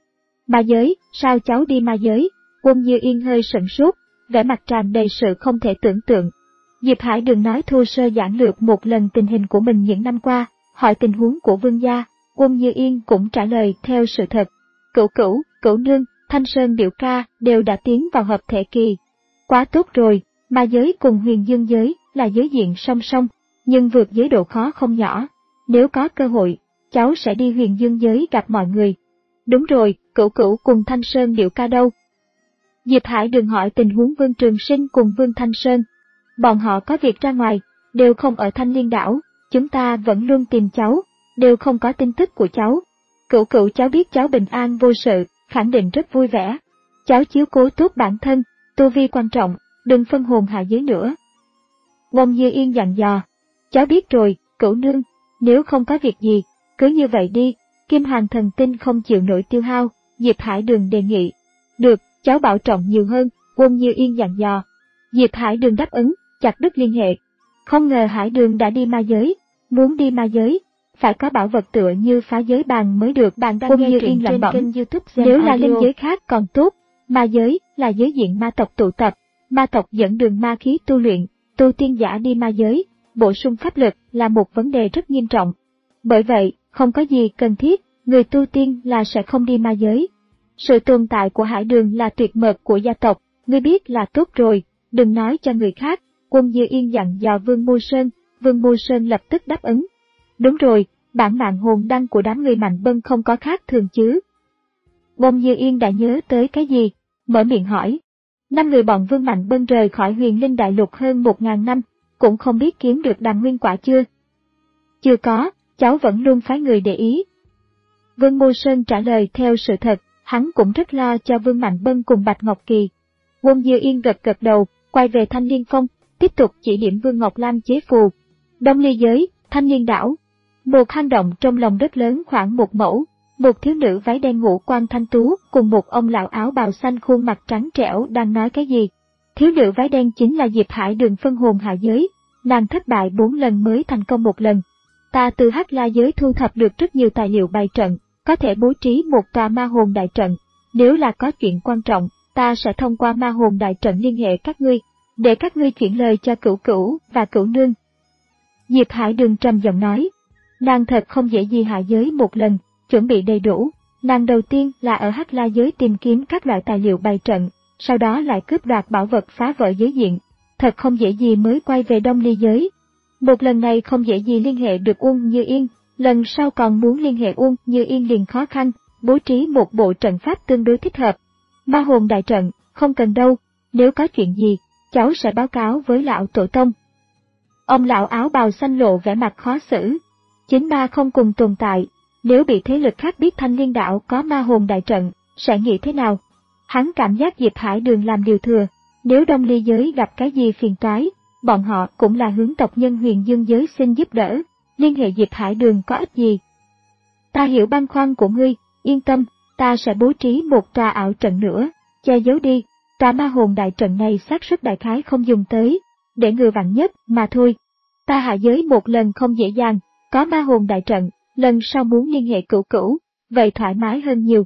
Ma giới, sao cháu đi ma giới? Uông Như Yên hơi sửng sốt, vẻ mặt tràn đầy sự không thể tưởng tượng. Diệp Hải Đường nói thô sơ giản lược một lần tình hình của mình những năm qua, hỏi tình huống của vương gia, Uông Như Yên cũng trả lời theo sự thật. Cửu cửu, cửu nương, Thanh Sơn biểu ca đều đã tiến vào hợp thể kỳ. Quá tốt rồi, ma giới cùng huyền dương giới là giới diện song song, nhưng vượt giới độ khó không nhỏ. Nếu có cơ hội, cháu sẽ đi huyền dương giới gặp mọi người. Đúng rồi, cửu cửu cùng Thanh Sơn biểu ca đâu? Diệp Hải Đường hỏi tình huống Vương Trường Sinh cùng Vương Thanh Sơn. Bọn họ có việc ra ngoài, đều không ở Thanh Liên đảo, chúng ta vẫn luôn tìm cháu, đều không có tin tức của cháu. Cửu cửu cháu biết cháu bình an vô sự, khẳng định rất vui vẻ. Cháu chiếu cố tốt bản thân, tu vi quan trọng, đừng phân hồn hạ giới nữa. Uông Như Yên dặn dò, cháu biết rồi, cửu nương, nếu không có việc gì, cứ như vậy đi, Kim Hoàng thần tinh không chịu nổi tiêu hao, Diệp Hải Đường đề nghị. Được, cháu bảo trọng nhiều hơn, Uông Như Yên dặn dò. Diệp Hải Đường đáp ứng, chặt đứt liên hệ. Không ngờ Hải Đường đã đi ma giới, muốn đi ma giới, phải có bảo vật tựa như phá giới bàn mới được. Bạn đang nghe truyện trên kênh YouTube Gen Nếu là linh giới khác còn tốt, ma giới là giới diện ma tộc tụ tập, ma tộc dẫn đường ma khí tu luyện, tu tiên giả đi ma giới, bổ sung pháp lực là một vấn đề rất nghiêm trọng. Bởi vậy, không có gì cần thiết, người tu tiên là sẽ không đi ma giới. Sự tồn tại của Hải Đường là tuyệt mật của gia tộc, ngươi biết là tốt rồi, đừng nói cho người khác. Uông Như Yên dặn dò Vương Mô Sơn, Vương Mô Sơn lập tức đáp ứng. Đúng rồi, bản mạng hồn đăng của đám người Mạnh Bân không có khác thường chứ. Uông Như Yên đã nhớ tới cái gì, mở miệng hỏi. Năm người bọn Vương Mạnh Bân rời khỏi huyền linh đại lục hơn một ngàn năm, cũng không biết kiếm được đàm nguyên quả chưa? Chưa có, cháu vẫn luôn phái người để ý. Vương Mô Sơn trả lời theo sự thật, hắn cũng rất lo cho Vương Mạnh Bân cùng Bạch Ngọc Kỳ. Uông Như Yên gật gật đầu, quay về Thanh Liên Phong, tiếp tục chỉ điểm Vương Ngọc Lam chế phù. Đông Ly giới, Thanh Liên đảo. Một hang động trong lòng đất lớn khoảng một mẫu, một thiếu nữ váy đen ngũ quan thanh tú cùng một ông lão áo bào xanh khuôn mặt trắng trẻo đang nói cái gì. Thiếu nữ váy đen chính là Diệp Hải Đường phân hồn hạ giới, nàng thất bại bốn lần mới thành công một lần. Ta từ Hắc La giới thu thập được rất nhiều tài liệu bày trận, có thể bố trí một tòa ma hồn đại trận. Nếu là có chuyện quan trọng, ta sẽ thông qua ma hồn đại trận liên hệ các ngươi, để các ngươi chuyển lời cho cửu cửu và cửu nương. Diệp Hải Đường trầm giọng nói, nàng thật không dễ gì hạ giới một lần, chuẩn bị đầy đủ. Nàng đầu tiên là ở Hắc La giới tìm kiếm các loại tài liệu bày trận, sau đó lại cướp đoạt bảo vật phá vỡ giới diện. Thật không dễ gì mới quay về Đông Ly giới. Một lần này không dễ gì liên hệ được Uông Như Yên, lần sau còn muốn liên hệ Uông Như Yên liền khó khăn, bố trí một bộ trận pháp tương đối thích hợp. Ma hồn đại trận, không cần đâu, nếu có chuyện gì, cháu sẽ báo cáo với lão tổ tông. Ông lão áo bào xanh lộ vẻ mặt khó xử. Chính ma không cùng tồn tại, nếu bị thế lực khác biết Thanh Liên đảo có ma hồn đại trận, sẽ nghĩ thế nào? Hắn cảm giác Diệp Hải Đường làm điều thừa, nếu Đông Ly giới gặp cái gì phiền toái, bọn họ cũng là hướng tộc nhân huyền dương giới xin giúp đỡ, liên hệ Diệp Hải Đường có ích gì. Ta hiểu băn khoăn của ngươi, yên tâm, ta sẽ bố trí một tòa ảo trận nữa, che giấu đi, tòa ma hồn đại trận này xác suất đại khái không dùng tới, để ngừa vặn nhất mà thôi. Ta hạ giới một lần không dễ dàng, có ma hồn đại trận, lần sau muốn liên hệ cửu cửu, vậy thoải mái hơn nhiều.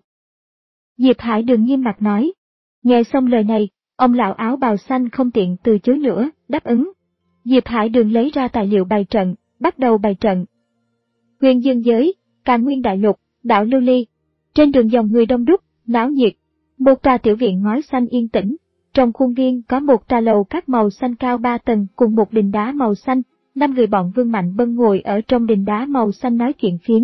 Diệp Hải Đường nghiêm mặt nói. Nghe xong lời này, ông lão áo bào xanh không tiện từ chối nữa, đáp ứng. Diệp Hải Đường lấy ra tài liệu bày trận, bắt đầu bày trận. Huyền Dương giới, Càn Nguyên đại lục, đảo Lưu Ly. Trên đường dòng người đông đúc, náo nhiệt. Một tòa tiểu viện ngói xanh yên tĩnh. Trong khuôn viên có một trà lầu các màu xanh cao ba tầng cùng một đình đá màu xanh. Năm người bọn Vương Mạnh Bân ngồi ở trong đình đá màu xanh nói chuyện phiếm.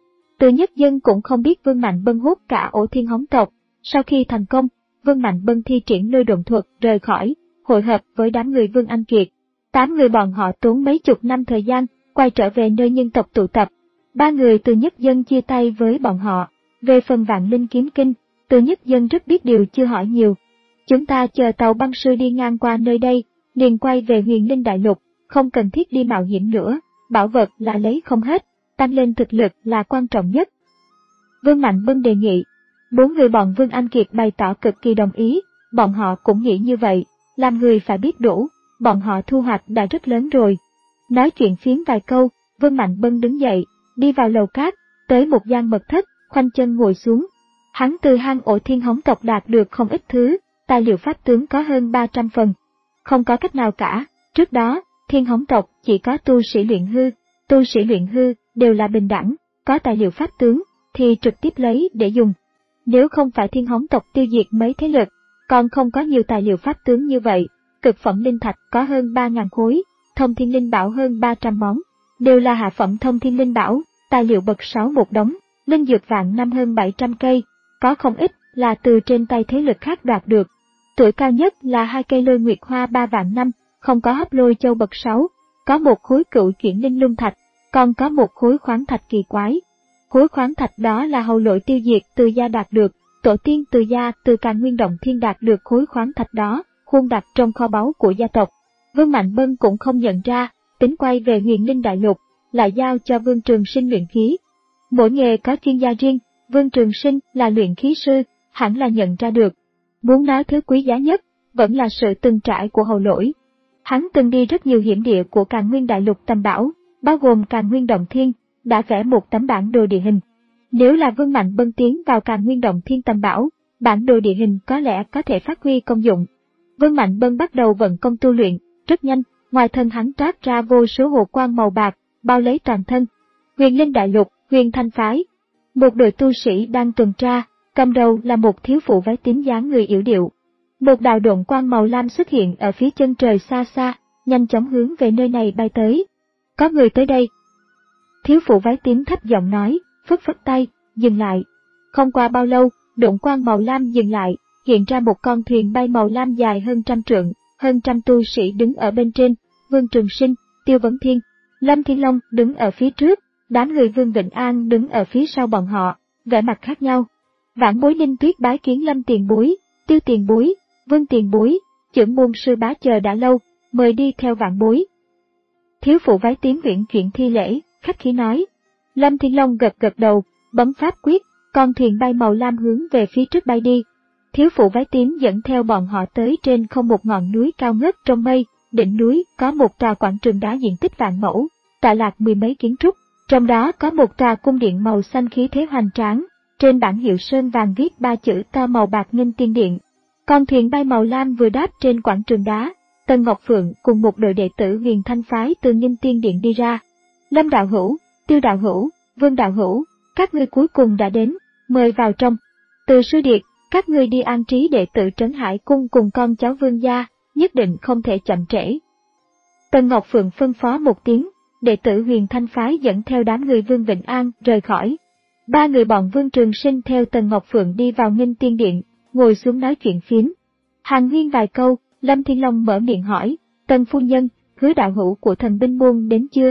Từ nhất dân cũng không biết Vương Mạnh Bân hút cả ổ thiên hống tộc. Sau khi thành công, Vương Mạnh Bân thi triển lôi độn thuật rời khỏi, hội hợp với đám người Vương Anh Kiệt. Tám người bọn họ tốn mấy chục năm thời gian, quay trở về nơi nhân tộc tụ tập. Ba người từ nhất dân chia tay với bọn họ. Về phần Vạn Linh kiếm kinh, từ nhất dân rất biết điều chưa hỏi nhiều. Chúng ta chờ tàu băng sư đi ngang qua nơi đây, liền quay về Huyền Linh đại lục, không cần thiết đi mạo hiểm nữa, bảo vật là lấy không hết, tăng lên thực lực là quan trọng nhất. Vương Mạnh Bân đề nghị. Bốn người bọn Vương Anh Kiệt bày tỏ cực kỳ đồng ý, bọn họ cũng nghĩ như vậy, làm người phải biết đủ, bọn họ thu hoạch đã rất lớn rồi. Nói chuyện phiếm vài câu, Vương Mạnh Bân đứng dậy, đi vào lầu cát, tới một gian mật thất, khoanh chân ngồi xuống. Hắn từ hang ổ thiên hống tộc đạt được không ít thứ, tài liệu pháp tướng có hơn ba trăm phần. Không có cách nào cả, trước đó, thiên hống tộc chỉ có tu sĩ luyện hư, tu sĩ luyện hư đều là bình đẳng, có tài liệu pháp tướng thì trực tiếp lấy để dùng. Nếu không phải thiên hống tộc tiêu diệt mấy thế lực, còn không có nhiều tài liệu pháp tướng như vậy, cực phẩm linh thạch có hơn ba nghìn khối, thông thiên linh bảo hơn ba trăm món, đều là hạ phẩm thông thiên linh bảo, tài liệu bậc sáu một đống, linh dược vạn năm hơn bảy trăm cây, có không ít là từ trên tay thế lực khác đoạt được. Tuổi cao nhất là hai cây lôi nguyệt hoa ba vạn năm, không có hấp lôi châu bậc sáu, có một khối cựu chuyển linh lung thạch, còn có một khối khoáng thạch kỳ quái. Khối khoáng thạch đó là hầu lỗi tiêu diệt Từ gia đạt được, tổ tiên Từ gia từ Càn Nguyên Động Thiên đạt được khối khoáng thạch đó, khuôn đặt trong kho báu của gia tộc. Vương Mạnh Bân cũng không nhận ra, tính quay về Huyền Linh đại lục, lại giao cho Vương Trường Sinh luyện khí. Mỗi nghề có chuyên gia riêng, Vương Trường Sinh là luyện khí sư, hẳn là nhận ra được. Muốn nói thứ quý giá nhất, vẫn là sự từng trải của hầu lỗi. Hắn từng đi rất nhiều hiểm địa của Càn Nguyên đại lục tầm bảo, bao gồm Càn Nguyên Động Thiên, đã vẽ một tấm bản đồ địa hình. Nếu là Vương Mạnh Bân tiến vào Càn Nguyên Động Thiên tầm bảo, bản đồ địa hình có lẽ có thể phát huy công dụng. Vương Mạnh Bân bắt đầu vận công tu luyện, rất nhanh, ngoài thân hắn toát ra vô số hồ quang màu bạc, bao lấy toàn thân. Huyền Linh đại lục, Huyền Thanh phái. Một đội tu sĩ đang tuần tra, cầm đầu là một thiếu phụ váy tím dáng người yểu điệu. Một đạo độn quang màu lam xuất hiện ở phía chân trời xa xa, nhanh chóng hướng về nơi này bay tới. Có người tới đây. Thiếu phụ váy tím thấp giọng nói, phất phất tay, dừng lại. Không qua bao lâu, độn quang màu lam dừng lại, hiện ra một con thuyền bay màu lam dài hơn trăm trượng, hơn trăm tu sĩ đứng ở bên trên, Vương Trường Sinh, Tiêu Vấn Thiên, Lâm Thiên Long đứng ở phía trước, đám người Vương Vịnh An đứng ở phía sau bọn họ, vẻ mặt khác nhau. Vãn Bối Ninh Tuyết bái kiến Lâm tiền bối, Tiêu tiền bối, Vương tiền bối, trưởng môn sư bá chờ đã lâu, mời đi theo vãn bối. Thiếu phụ váy tím uyển chuyển thi lễ, khách khí nói. Lâm Thiên Long gật gật đầu, bấm pháp quyết, con thuyền bay màu lam hướng về phía trước bay đi. Thiếu phụ váy tím dẫn theo bọn họ tới trên không một ngọn núi cao ngất trong mây, đỉnh núi có một tòa quảng trường đá diện tích vạn mẫu, tọa lạc mười mấy kiến trúc, trong đó có một tòa cung điện màu xanh khí thế hoành tráng, trên bảng hiệu sơn vàng viết ba chữ to màu bạc Nghinh Tiên Điện. Con thuyền bay màu lam vừa đáp trên quảng trường đá, Tần Ngọc Phượng cùng một đội đệ tử Huyền Thanh phái từ Nghinh Tiên Điện đi ra. Lâm đạo hữu, Tiêu đạo hữu, Vương đạo hữu, các ngươi cuối cùng đã đến, mời vào trong. Từ sư điệt, các ngươi đi an trí đệ tử Trấn Hải cung cùng con cháu Vương gia, nhất định không thể chậm trễ. Tần Ngọc Phượng phân phó một tiếng, đệ tử Huyền Thanh phái dẫn theo đám người Vương Vịnh An rời khỏi. Ba người bọn Vương Trường Sinh theo Tần Ngọc Phượng đi vào Nghinh Tiên Điện, ngồi xuống nói chuyện phiếm. Hàn huyên vài câu, Lâm Thiên Long mở miệng hỏi, Tần phu nhân, Hứa đạo hữu của Thần Binh môn đến chưa?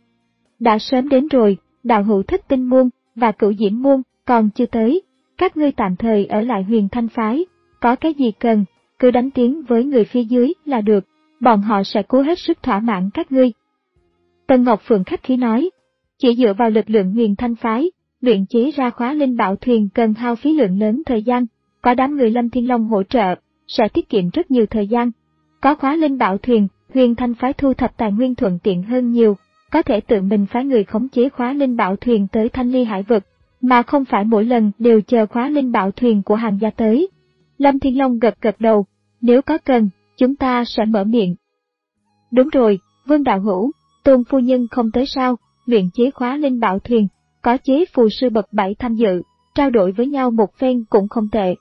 Đã sớm đến rồi, đạo hữu Thất Tinh môn và Cửu Diễm môn còn chưa tới. Các ngươi tạm thời ở lại Huyền Thanh phái, có cái gì cần, cứ đánh tiếng với người phía dưới là được, bọn họ sẽ cố hết sức thỏa mãn các ngươi. Tần Ngọc Phượng khách khí nói, chỉ dựa vào lực lượng Huyền Thanh phái, luyện chế ra khóa linh bảo thuyền cần hao phí lượng lớn thời gian, có đám người Lâm Thiên Long hỗ trợ, sẽ tiết kiệm rất nhiều thời gian. Có khóa linh bảo thuyền, Huyền Thanh phái thu thập tài nguyên thuận tiện hơn nhiều, có thể tự mình phái người khống chế khóa linh bảo thuyền tới Thanh Ly hải vực, mà không phải mỗi lần đều chờ khóa linh bảo thuyền của hàng gia tới. Lâm Thiên Long gật gật đầu, nếu có cần, chúng ta sẽ mở miệng. Đúng rồi, Vương đạo hữu, Tôn phu nhân không tới sao? Luyện chế khóa linh bảo thuyền, có chế phù sư bậc bảy tham dự, trao đổi với nhau một phen cũng không tệ.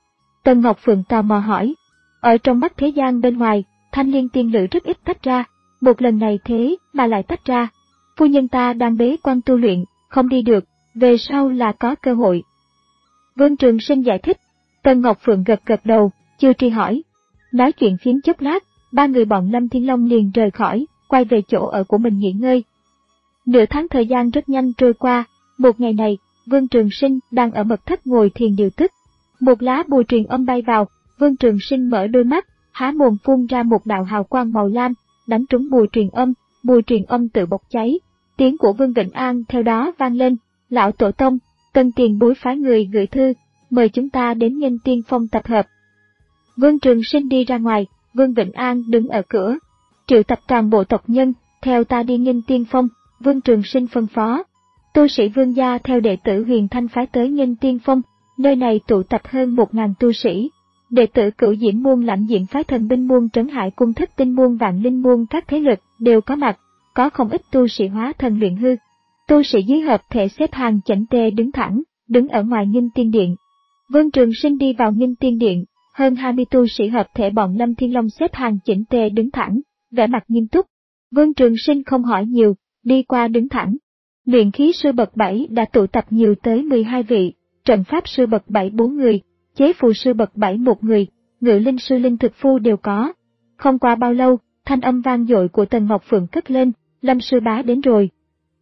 Tân Ngọc Phượng tò mò hỏi, ở trong mắt thế gian bên ngoài, Thanh Liên tiên lữ rất ít tách ra, một lần này thế mà lại tách ra. Phu nhân ta đang bế quan tu luyện, không đi được, về sau là có cơ hội. Vương Trường Sinh giải thích. Tân Ngọc Phượng gật gật đầu, chưa tri hỏi. Nói chuyện phiếm chốc lát, ba người bọn Lâm Thiên Long liền rời khỏi, quay về chỗ ở của mình nghỉ ngơi. Nửa tháng thời gian rất nhanh trôi qua, một ngày này, Vương Trường Sinh đang ở mật thất ngồi thiền điều tức. Một lá bùa truyền âm bay vào, Vương Trường Sinh mở đôi mắt, há mồm phun ra một đạo hào quang màu lam, đánh trúng bùa truyền âm, bùa truyền âm tự bộc cháy. Tiếng của Vương Vịnh An theo đó vang lên, lão tổ tông, Tân tiền bối phái người gửi thư, mời chúng ta đến Nghênh Tiên Phong tập hợp. Vương Trường Sinh đi ra ngoài, Vương Vịnh An đứng ở cửa. Triệu tập toàn bộ tộc nhân, theo ta đi Nghênh Tiên Phong, Vương Trường Sinh phân phó. Tu sĩ Vương gia theo đệ tử Huyền Thanh phái tới Nghênh Tiên Phong, nơi này tụ tập hơn một ngàn tu sĩ. Đệ tử Cửu Diễm môn, Lãnh Diễm phái, Thần binh môn, Trấn Hải cung, Thất tinh môn, Vạn Linh môn, các thế lực đều có mặt, có không ít tu sĩ hóa thần luyện hư. Tu sĩ dưới hợp thể xếp hàng chỉnh tề đứng thẳng, đứng ở ngoài Nghênh Tiên điện. Vương Trường Sinh đi vào Nghênh Tiên điện, hơn hai mươi tu sĩ hợp thể bọn Lâm Thiên Long xếp hàng chỉnh tề đứng thẳng, vẻ mặt nghiêm túc. Vương Trường Sinh không hỏi nhiều, đi qua đứng thẳng. Luyện khí sư bậc bảy đã tụ tập nhiều tới mười hai vị, trận pháp sư bậc bảy bốn người, chế phù sư bậc bảy một người, ngự linh sư linh thực phu đều có. Không qua bao lâu, thanh âm vang dội của Tần Ngọc Phượng cất lên, Lâm sư bá đến rồi.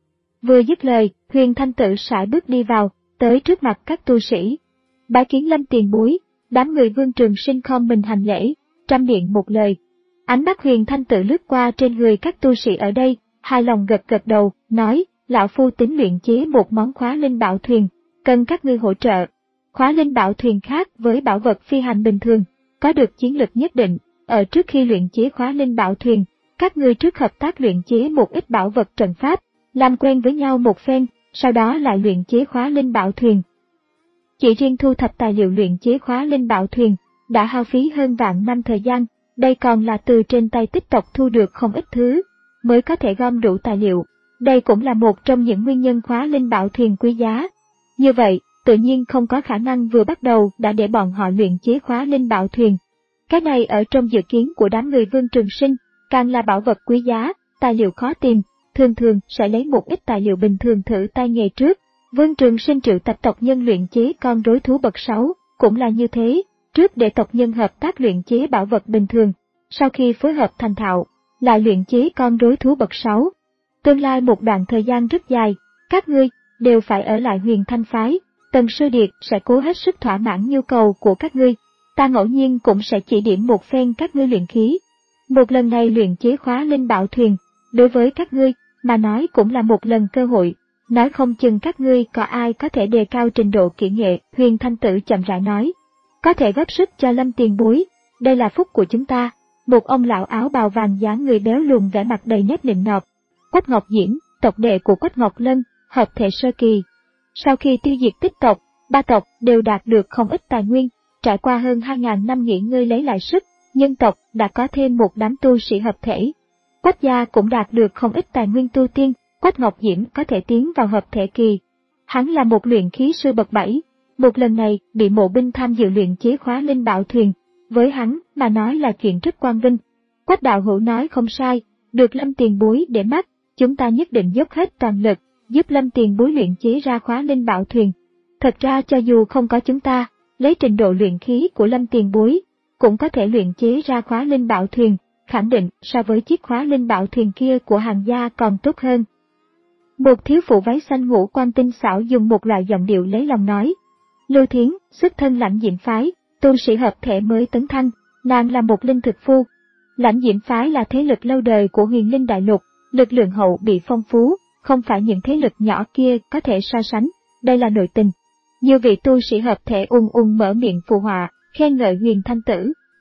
Vừa dứt lời, Huyền Thanh Tử sải bước đi vào, tới trước mặt các tu sĩ. Bái kiến Lâm tiền bối, đám người Vương Trường Sinh khom mình hành lễ, trăm miệng một lời. Ánh mắt Huyền Thanh Tử lướt qua trên người các tu sĩ ở đây, hài lòng gật gật đầu, nói, lão phu tính luyện chế một món khóa linh bảo thuyền, cần các ngươi hỗ trợ. Khóa linh bảo thuyền khác với bảo vật phi hành bình thường, có được chiến lực nhất định. Ở trước khi luyện chế khóa linh bảo thuyền, các ngươi trước hợp tác luyện chế một ít bảo vật trận pháp, làm quen với nhau một phen, sau đó lại luyện chế khóa linh bảo thuyền. Chỉ riêng thu thập tài liệu luyện chế khóa linh bảo thuyền, đã hao phí hơn vạn năm thời gian, đây còn là từ trên tay tích tộc thu được không ít thứ, mới có thể gom đủ tài liệu. Đây cũng là một trong những nguyên nhân khóa linh bảo thuyền quý giá. Như vậy, tự nhiên không có khả năng vừa bắt đầu đã để bọn họ luyện chế khóa linh bảo thuyền. Cái này ở trong dự kiến của đám người Vương Trường Sinh, càng là bảo vật quý giá, tài liệu khó tìm, thường thường sẽ lấy một ít tài liệu bình thường thử tay nghề trước. Vương Trường Sinh triệu tập tộc nhân luyện chế con rối thú bậc sáu, cũng là như thế, trước để tộc nhân hợp tác luyện chế bảo vật bình thường, sau khi phối hợp thành thạo, lại luyện chế con rối thú bậc sáu. Tương lai một đoạn thời gian rất dài, các ngươi đều phải ở lại Huyền Thanh phái, Tần Sư Điệt sẽ cố hết sức thỏa mãn nhu cầu của các ngươi, ta ngẫu nhiên cũng sẽ chỉ điểm một phen các ngươi luyện khí. Một lần này luyện chế khóa linh bảo thuyền, đối với các ngươi mà nói cũng là một lần cơ hội, nói không chừng các ngươi có ai có thể đề cao trình độ kỹ nghệ. Huyền Thanh Tử chậm rãi nói, có thể góp sức cho Lâm tiền bối, đây là phúc của chúng ta. Một ông lão áo bào vàng dáng người béo lùn, vẻ mặt đầy nếp nịnh nọt. Quách Ngọc Diễm, tộc đệ của Quách Ngọc Lân, hợp thể sơ kỳ. Sau khi tiêu diệt tích tộc, ba tộc đều đạt được không ít tài nguyên, trải qua hơn hai ngàn năm nghỉ ngơi lấy lại sức, nhân tộc đã có thêm một đám tu sĩ hợp thể. Quách gia cũng đạt được không ít tài nguyên tu tiên, Quách Ngọc Diễm có thể tiến vào hợp thể kỳ. Hắn là một luyện khí sư bậc bảy, một lần này bị mộ binh tham dự luyện chế khóa linh bảo thuyền, với hắn mà nói là chuyện rất quang vinh. Quách đạo hữu nói không sai, được Lâm tiền bối để mắt, chúng ta nhất định dốc hết toàn lực, giúp Lâm tiền bối luyện chế ra khóa linh bảo thuyền. Thật ra cho dù không có chúng ta, lấy trình độ luyện khí của Lâm tiền bối, cũng có thể luyện chế ra khóa linh bảo thuyền, khẳng định so với chiếc khóa linh bảo thuyền kia của hàng gia còn tốt hơn. Một thiếu phụ váy xanh ngũ quan tinh xảo dùng một loại giọng điệu lấy lòng nói. Lưu Thiến, xuất thân Lãnh Diễm phái, tu sĩ hợp thể mới tấn thăng, nàng là một linh thực phu. Lãnh Diễm phái là thế lực lâu đời của Huyền Linh đại lục, lực lượng hậu bị phong phú, không phải những thế lực nhỏ kia có thể so sánh, đây là nội tình. Nhiều vị tu sĩ hợp thể ung ung mở miệng phù họa, khen ngợi Huyền Thanh Tử.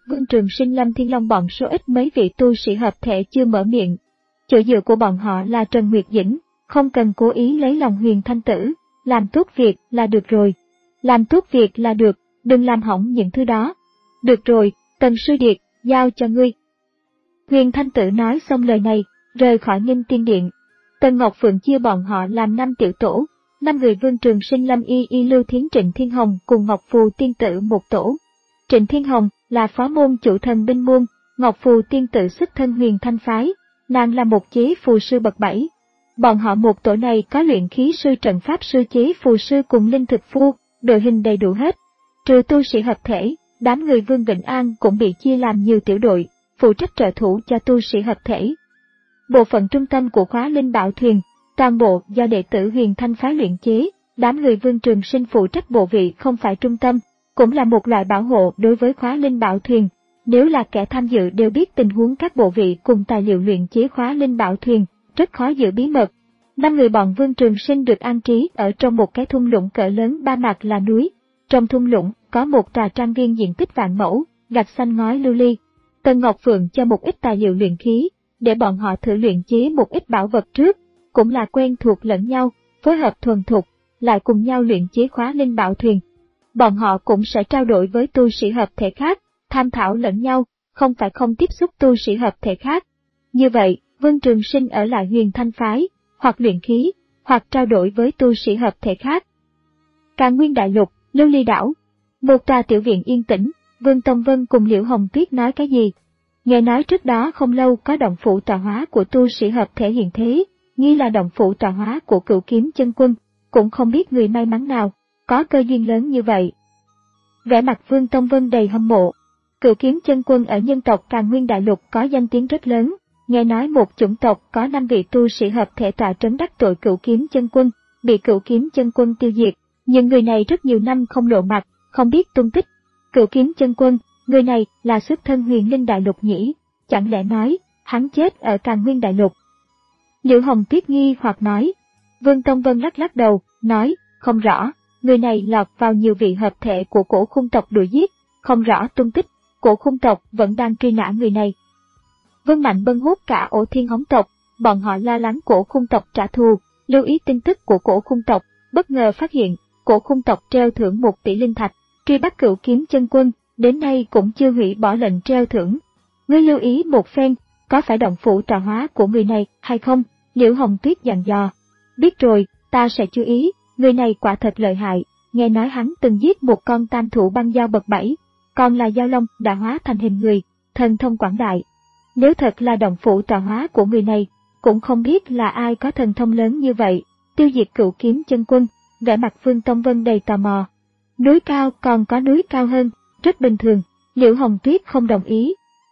Vương Trường Sinh, Lâm Thiên Long bọn số ít mấy vị tu sĩ hợp thể chưa mở miệng. Chỗ dựa của bọn họ là Trần Nguyệt Dĩnh, không cần cố ý lấy lòng Huyền Thanh Tử, làm tốt việc là được rồi. Làm tốt việc là được, đừng làm hỏng những thứ đó. Được rồi, Tần Sư Điệt, giao cho ngươi. Huyền Thanh Tử nói xong lời này, rời khỏi Nghinh Tiên Điện. Tần Ngọc Phượng chia bọn họ làm năm tiểu tổ, năm người Vương Trường Sinh, Lâm Y Y, Lưu Thiến, Trịnh Thiên Hồng cùng Ngọc Phù Tiên Tử một tổ. Trịnh Thiên Hồng là phó môn chủ thần binh môn, Ngọc Phù Tiên Tử xuất thân Huyền Thanh phái, nàng là một chế phù sư bậc bảy. Bọn họ một tổ này có luyện khí sư, trận pháp sư, chế phù sư cùng linh thực phu, đội hình đầy đủ hết. Trừ tu sĩ hợp thể, đám người Vương Vĩnh An cũng bị chia làm nhiều tiểu đội, phụ trách trợ thủ cho tu sĩ hợp thể. Bộ phận trung tâm của khóa linh bảo thuyền, toàn bộ do đệ tử Huyền Thanh phái luyện chế, đám người Vương Trường Sinh phụ trách bộ vị không phải trung tâm, cũng là một loại bảo hộ đối với khóa linh bảo thuyền. Nếu là kẻ tham dự đều biết tình huống các bộ vị cùng tài liệu luyện chế khóa linh bảo thuyền, rất khó giữ bí mật. Năm người bọn Vương Trường Sinh được an trí ở trong một cái thung lũng cỡ lớn, ba mặt là núi. Trong thung lũng có một tòa trang viên diện tích vạn mẫu, gạch xanh ngói lưu ly. Tần Ngọc Phượng cho một ít tài liệu luyện khí, để bọn họ thử luyện chế một ít bảo vật trước, cũng là quen thuộc lẫn nhau, phối hợp thuần thục, lại cùng nhau luyện chế khóa linh bảo thuyền. Bọn họ cũng sẽ trao đổi với tu sĩ hợp thể khác, tham thảo lẫn nhau, không phải không tiếp xúc tu sĩ hợp thể khác. Như vậy, Vương Trường Sinh ở lại Huyền Thanh phái, hoặc luyện khí, hoặc trao đổi với tu sĩ hợp thể khác. Càn Nguyên Đại Lục, Lưu Ly Đảo, một tòa tiểu viện yên tĩnh. Vương Tông Vân cùng Liễu Hồng Tuyết nói cái gì? Nghe nói trước đó không lâu có động phủ tọa hóa của tu sĩ hợp thể hiện thế, nghi là động phủ tọa hóa của Cửu Kiếm Chân Quân, cũng không biết người may mắn nào có cơ duyên lớn như vậy. Vẻ mặt Vương Tông Vân đầy hâm mộ. Cửu Kiếm Chân Quân ở nhân tộc Càn Nguyên Đại Lục có danh tiếng rất lớn, nghe nói một chủng tộc có năm vị tu sĩ hợp thể tọa trấn đắc tội Cửu Kiếm Chân Quân, bị Cửu Kiếm Chân Quân tiêu diệt, nhưng người này rất nhiều năm không lộ mặt, không biết tung tích. Cửu Kiếm Chân Quân, người này là xuất thân Huyền Linh Đại Lục nhỉ? Chẳng lẽ nói hắn chết ở Càn Nguyên Đại Lục? Liễu Hồng Tuyết nghi hoặc nói. Vương Tông Vân lắc lắc đầu, nói, không rõ, người này lọt vào nhiều vị hợp thể của Cổ Khung tộc đuổi giết, không rõ tung tích, Cổ Khung tộc vẫn đang truy nã người này. Vương Mạnh Bân hút cả Ổ Thiên Hống tộc, bọn họ lo lắng Cổ Khung tộc trả thù, lưu ý tin tức của Cổ Khung tộc, bất ngờ phát hiện Cổ Khung tộc treo thưởng một tỷ linh thạch, truy bắt Cửu Kiếm Chân Quân, đến nay cũng chưa hủy bỏ lệnh treo thưởng. Ngươi lưu ý một phen, có phải động phủ tọa hóa của người này hay không? Liễu Hồng Tuyết dặn dò. Biết rồi, ta sẽ chú ý, người này quả thật lợi hại, nghe nói hắn từng giết một con tam thủ băng dao bậc bảy, còn là dao long đã hóa thành hình người, thần thông quảng đại. Nếu thật là động phủ tọa hóa của người này, cũng không biết là ai có thần thông lớn như vậy, tiêu diệt Cửu Kiếm Chân Quân. Vẻ mặt Vương Tông Vân đầy tò mò. Núi cao còn có núi cao hơn, rất bình thường. Liễu Hồng Tuyết không đồng ý.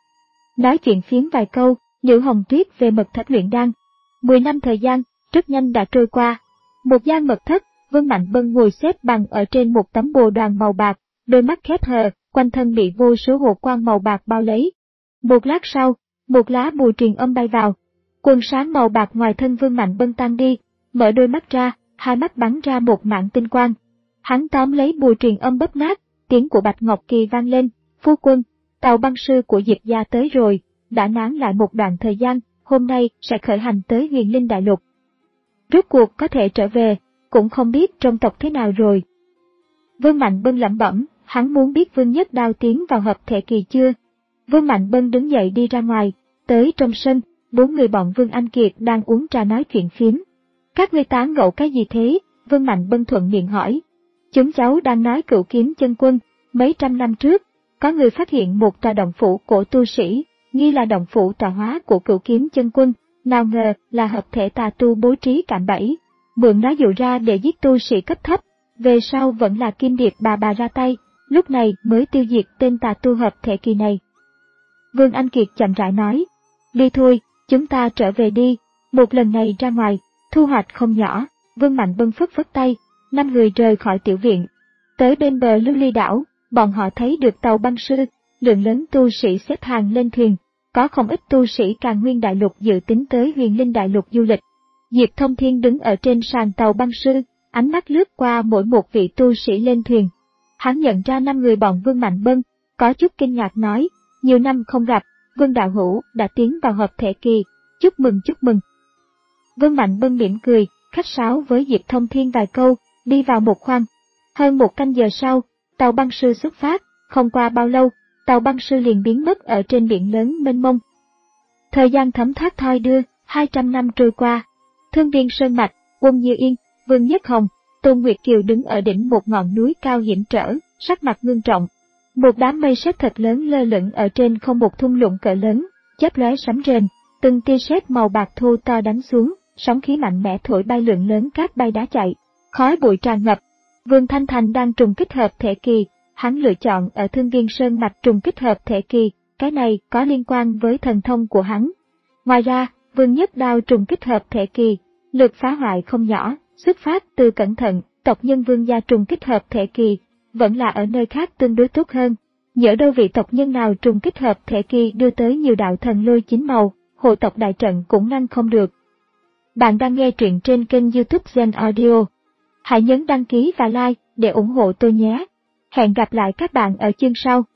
Nói chuyện phiếm vài câu, Liễu Hồng Tuyết về mật thất luyện đan. Mười năm thời gian, rất nhanh đã trôi qua. Một gian mật thất, Vương Mạnh Bân ngồi xếp bằng ở trên một tấm bồ đoàn màu bạc, đôi mắt khép hờ, quanh thân bị vô số hồ quang màu bạc bao lấy. Một lát sau, một lá bùa truyền âm bay vào. Quần sáng màu bạc ngoài thân Vương Mạnh Bân tan đi, mở đôi mắt ra, hai mắt bắn ra một mảng tinh quang. Hắn tóm lấy bùa truyền âm bóp nát, tiếng của Bạch Ngọc Kỳ vang lên, phu quân, tàu băng sư của Diệp gia tới rồi, đã nán lại một đoạn thời gian, hôm nay sẽ khởi hành tới Huyền Linh Đại Lục. Rốt cuộc có thể trở về, cũng không biết trong tộc thế nào rồi. Vương Mạnh Bân lẩm bẩm, hắn muốn biết Vương Nhất Đao tiến vào hợp thể kỳ chưa. Vương Mạnh Bân đứng dậy đi ra ngoài, tới trong sân, bốn người bọn Vương Anh Kiệt đang uống trà nói chuyện phiếm. Các ngươi tán gẫu cái gì thế? Vương Mạnh Bân thuận miệng hỏi. Chúng cháu đang nói Cửu Kiếm Chân Quân, mấy trăm năm trước, có người phát hiện một tòa động phủ cổ tu sĩ, nghi là động phủ tọa hóa của Cửu Kiếm Chân Quân, nào ngờ là hợp thể tà tu bố trí cạm bẫy, mượn nó dụ ra để giết tu sĩ cấp thấp, về sau vẫn là Kim Điệp bà bà ra tay, lúc này mới tiêu diệt tên tà tu hợp thể kỳ này. Vương Anh Kiệt chậm rãi nói, đi thôi, chúng ta trở về đi, một lần này ra ngoài, thu hoạch không nhỏ. Vương Mạnh Bân phất phất tay, năm người rời khỏi tiểu viện. Tới bên bờ Lưu Ly đảo, bọn họ thấy được tàu băng sư, lượng lớn tu sĩ xếp hàng lên thuyền, có không ít tu sĩ Càn Nguyên Đại Lục dự tính tới Huyền Linh Đại Lục du lịch. Diệp Thông Thiên đứng ở trên sàn tàu băng sư, ánh mắt lướt qua mỗi một vị tu sĩ lên thuyền. Hắn nhận ra năm người bọn Vương Mạnh Bân, có chút kinh ngạc nói, Nhiều năm không gặp, Vương đạo hữu đã tiến vào hợp thể kỳ, chúc mừng chúc mừng. Vương Mạnh Bân mỉm cười, khách sáo với Diệp Thông Thiên vài câu, đi vào một khoang. Hơn một canh giờ sau, tàu băng sư xuất phát, không qua bao lâu, tàu băng sư liền biến mất ở trên biển lớn mênh mông. Thời gian thấm thoát thoi đưa, hai trăm năm trôi qua. Thương Viên Sơn Mạch, Uông Như Yên, Vương Nhất Hồng, Tôn Nguyệt Kiều đứng ở đỉnh một ngọn núi cao hiểm trở, sắc mặt ngưng trọng. Một đám mây sét thật lớn lơ lửng ở trên không, một thung lũng cỡ lớn, chớp lóe sấm rền, từng tia sét màu bạc thô to đánh xuống, sóng khí mạnh mẽ thổi bay lượng lớn cát bay đá chạy, khói bụi tràn ngập. Vương Thanh Thành đang trùng kích hợp thể kỳ, hắn lựa chọn ở Thương Viên Sơn Mạch trùng kích hợp thể kỳ, cái này có liên quan với thần thông của hắn. Ngoài ra, Vương Nhất Đao trùng kích hợp thể kỳ, lực phá hoại không nhỏ, xuất phát từ cẩn thận, tộc nhân Vương gia trùng kích hợp thể kỳ, vẫn là ở nơi khác tương đối tốt hơn. Nhỡ đâu vị tộc nhân nào trùng kích hợp thể kỳ đưa tới nhiều đạo thần lôi chín màu, hộ tộc đại trận cũng ngăn không được. Bạn đang nghe truyện trên kênh YouTube Gen Audio. Hãy nhấn đăng ký và like để ủng hộ tôi nhé. Hẹn gặp lại các bạn ở chương sau.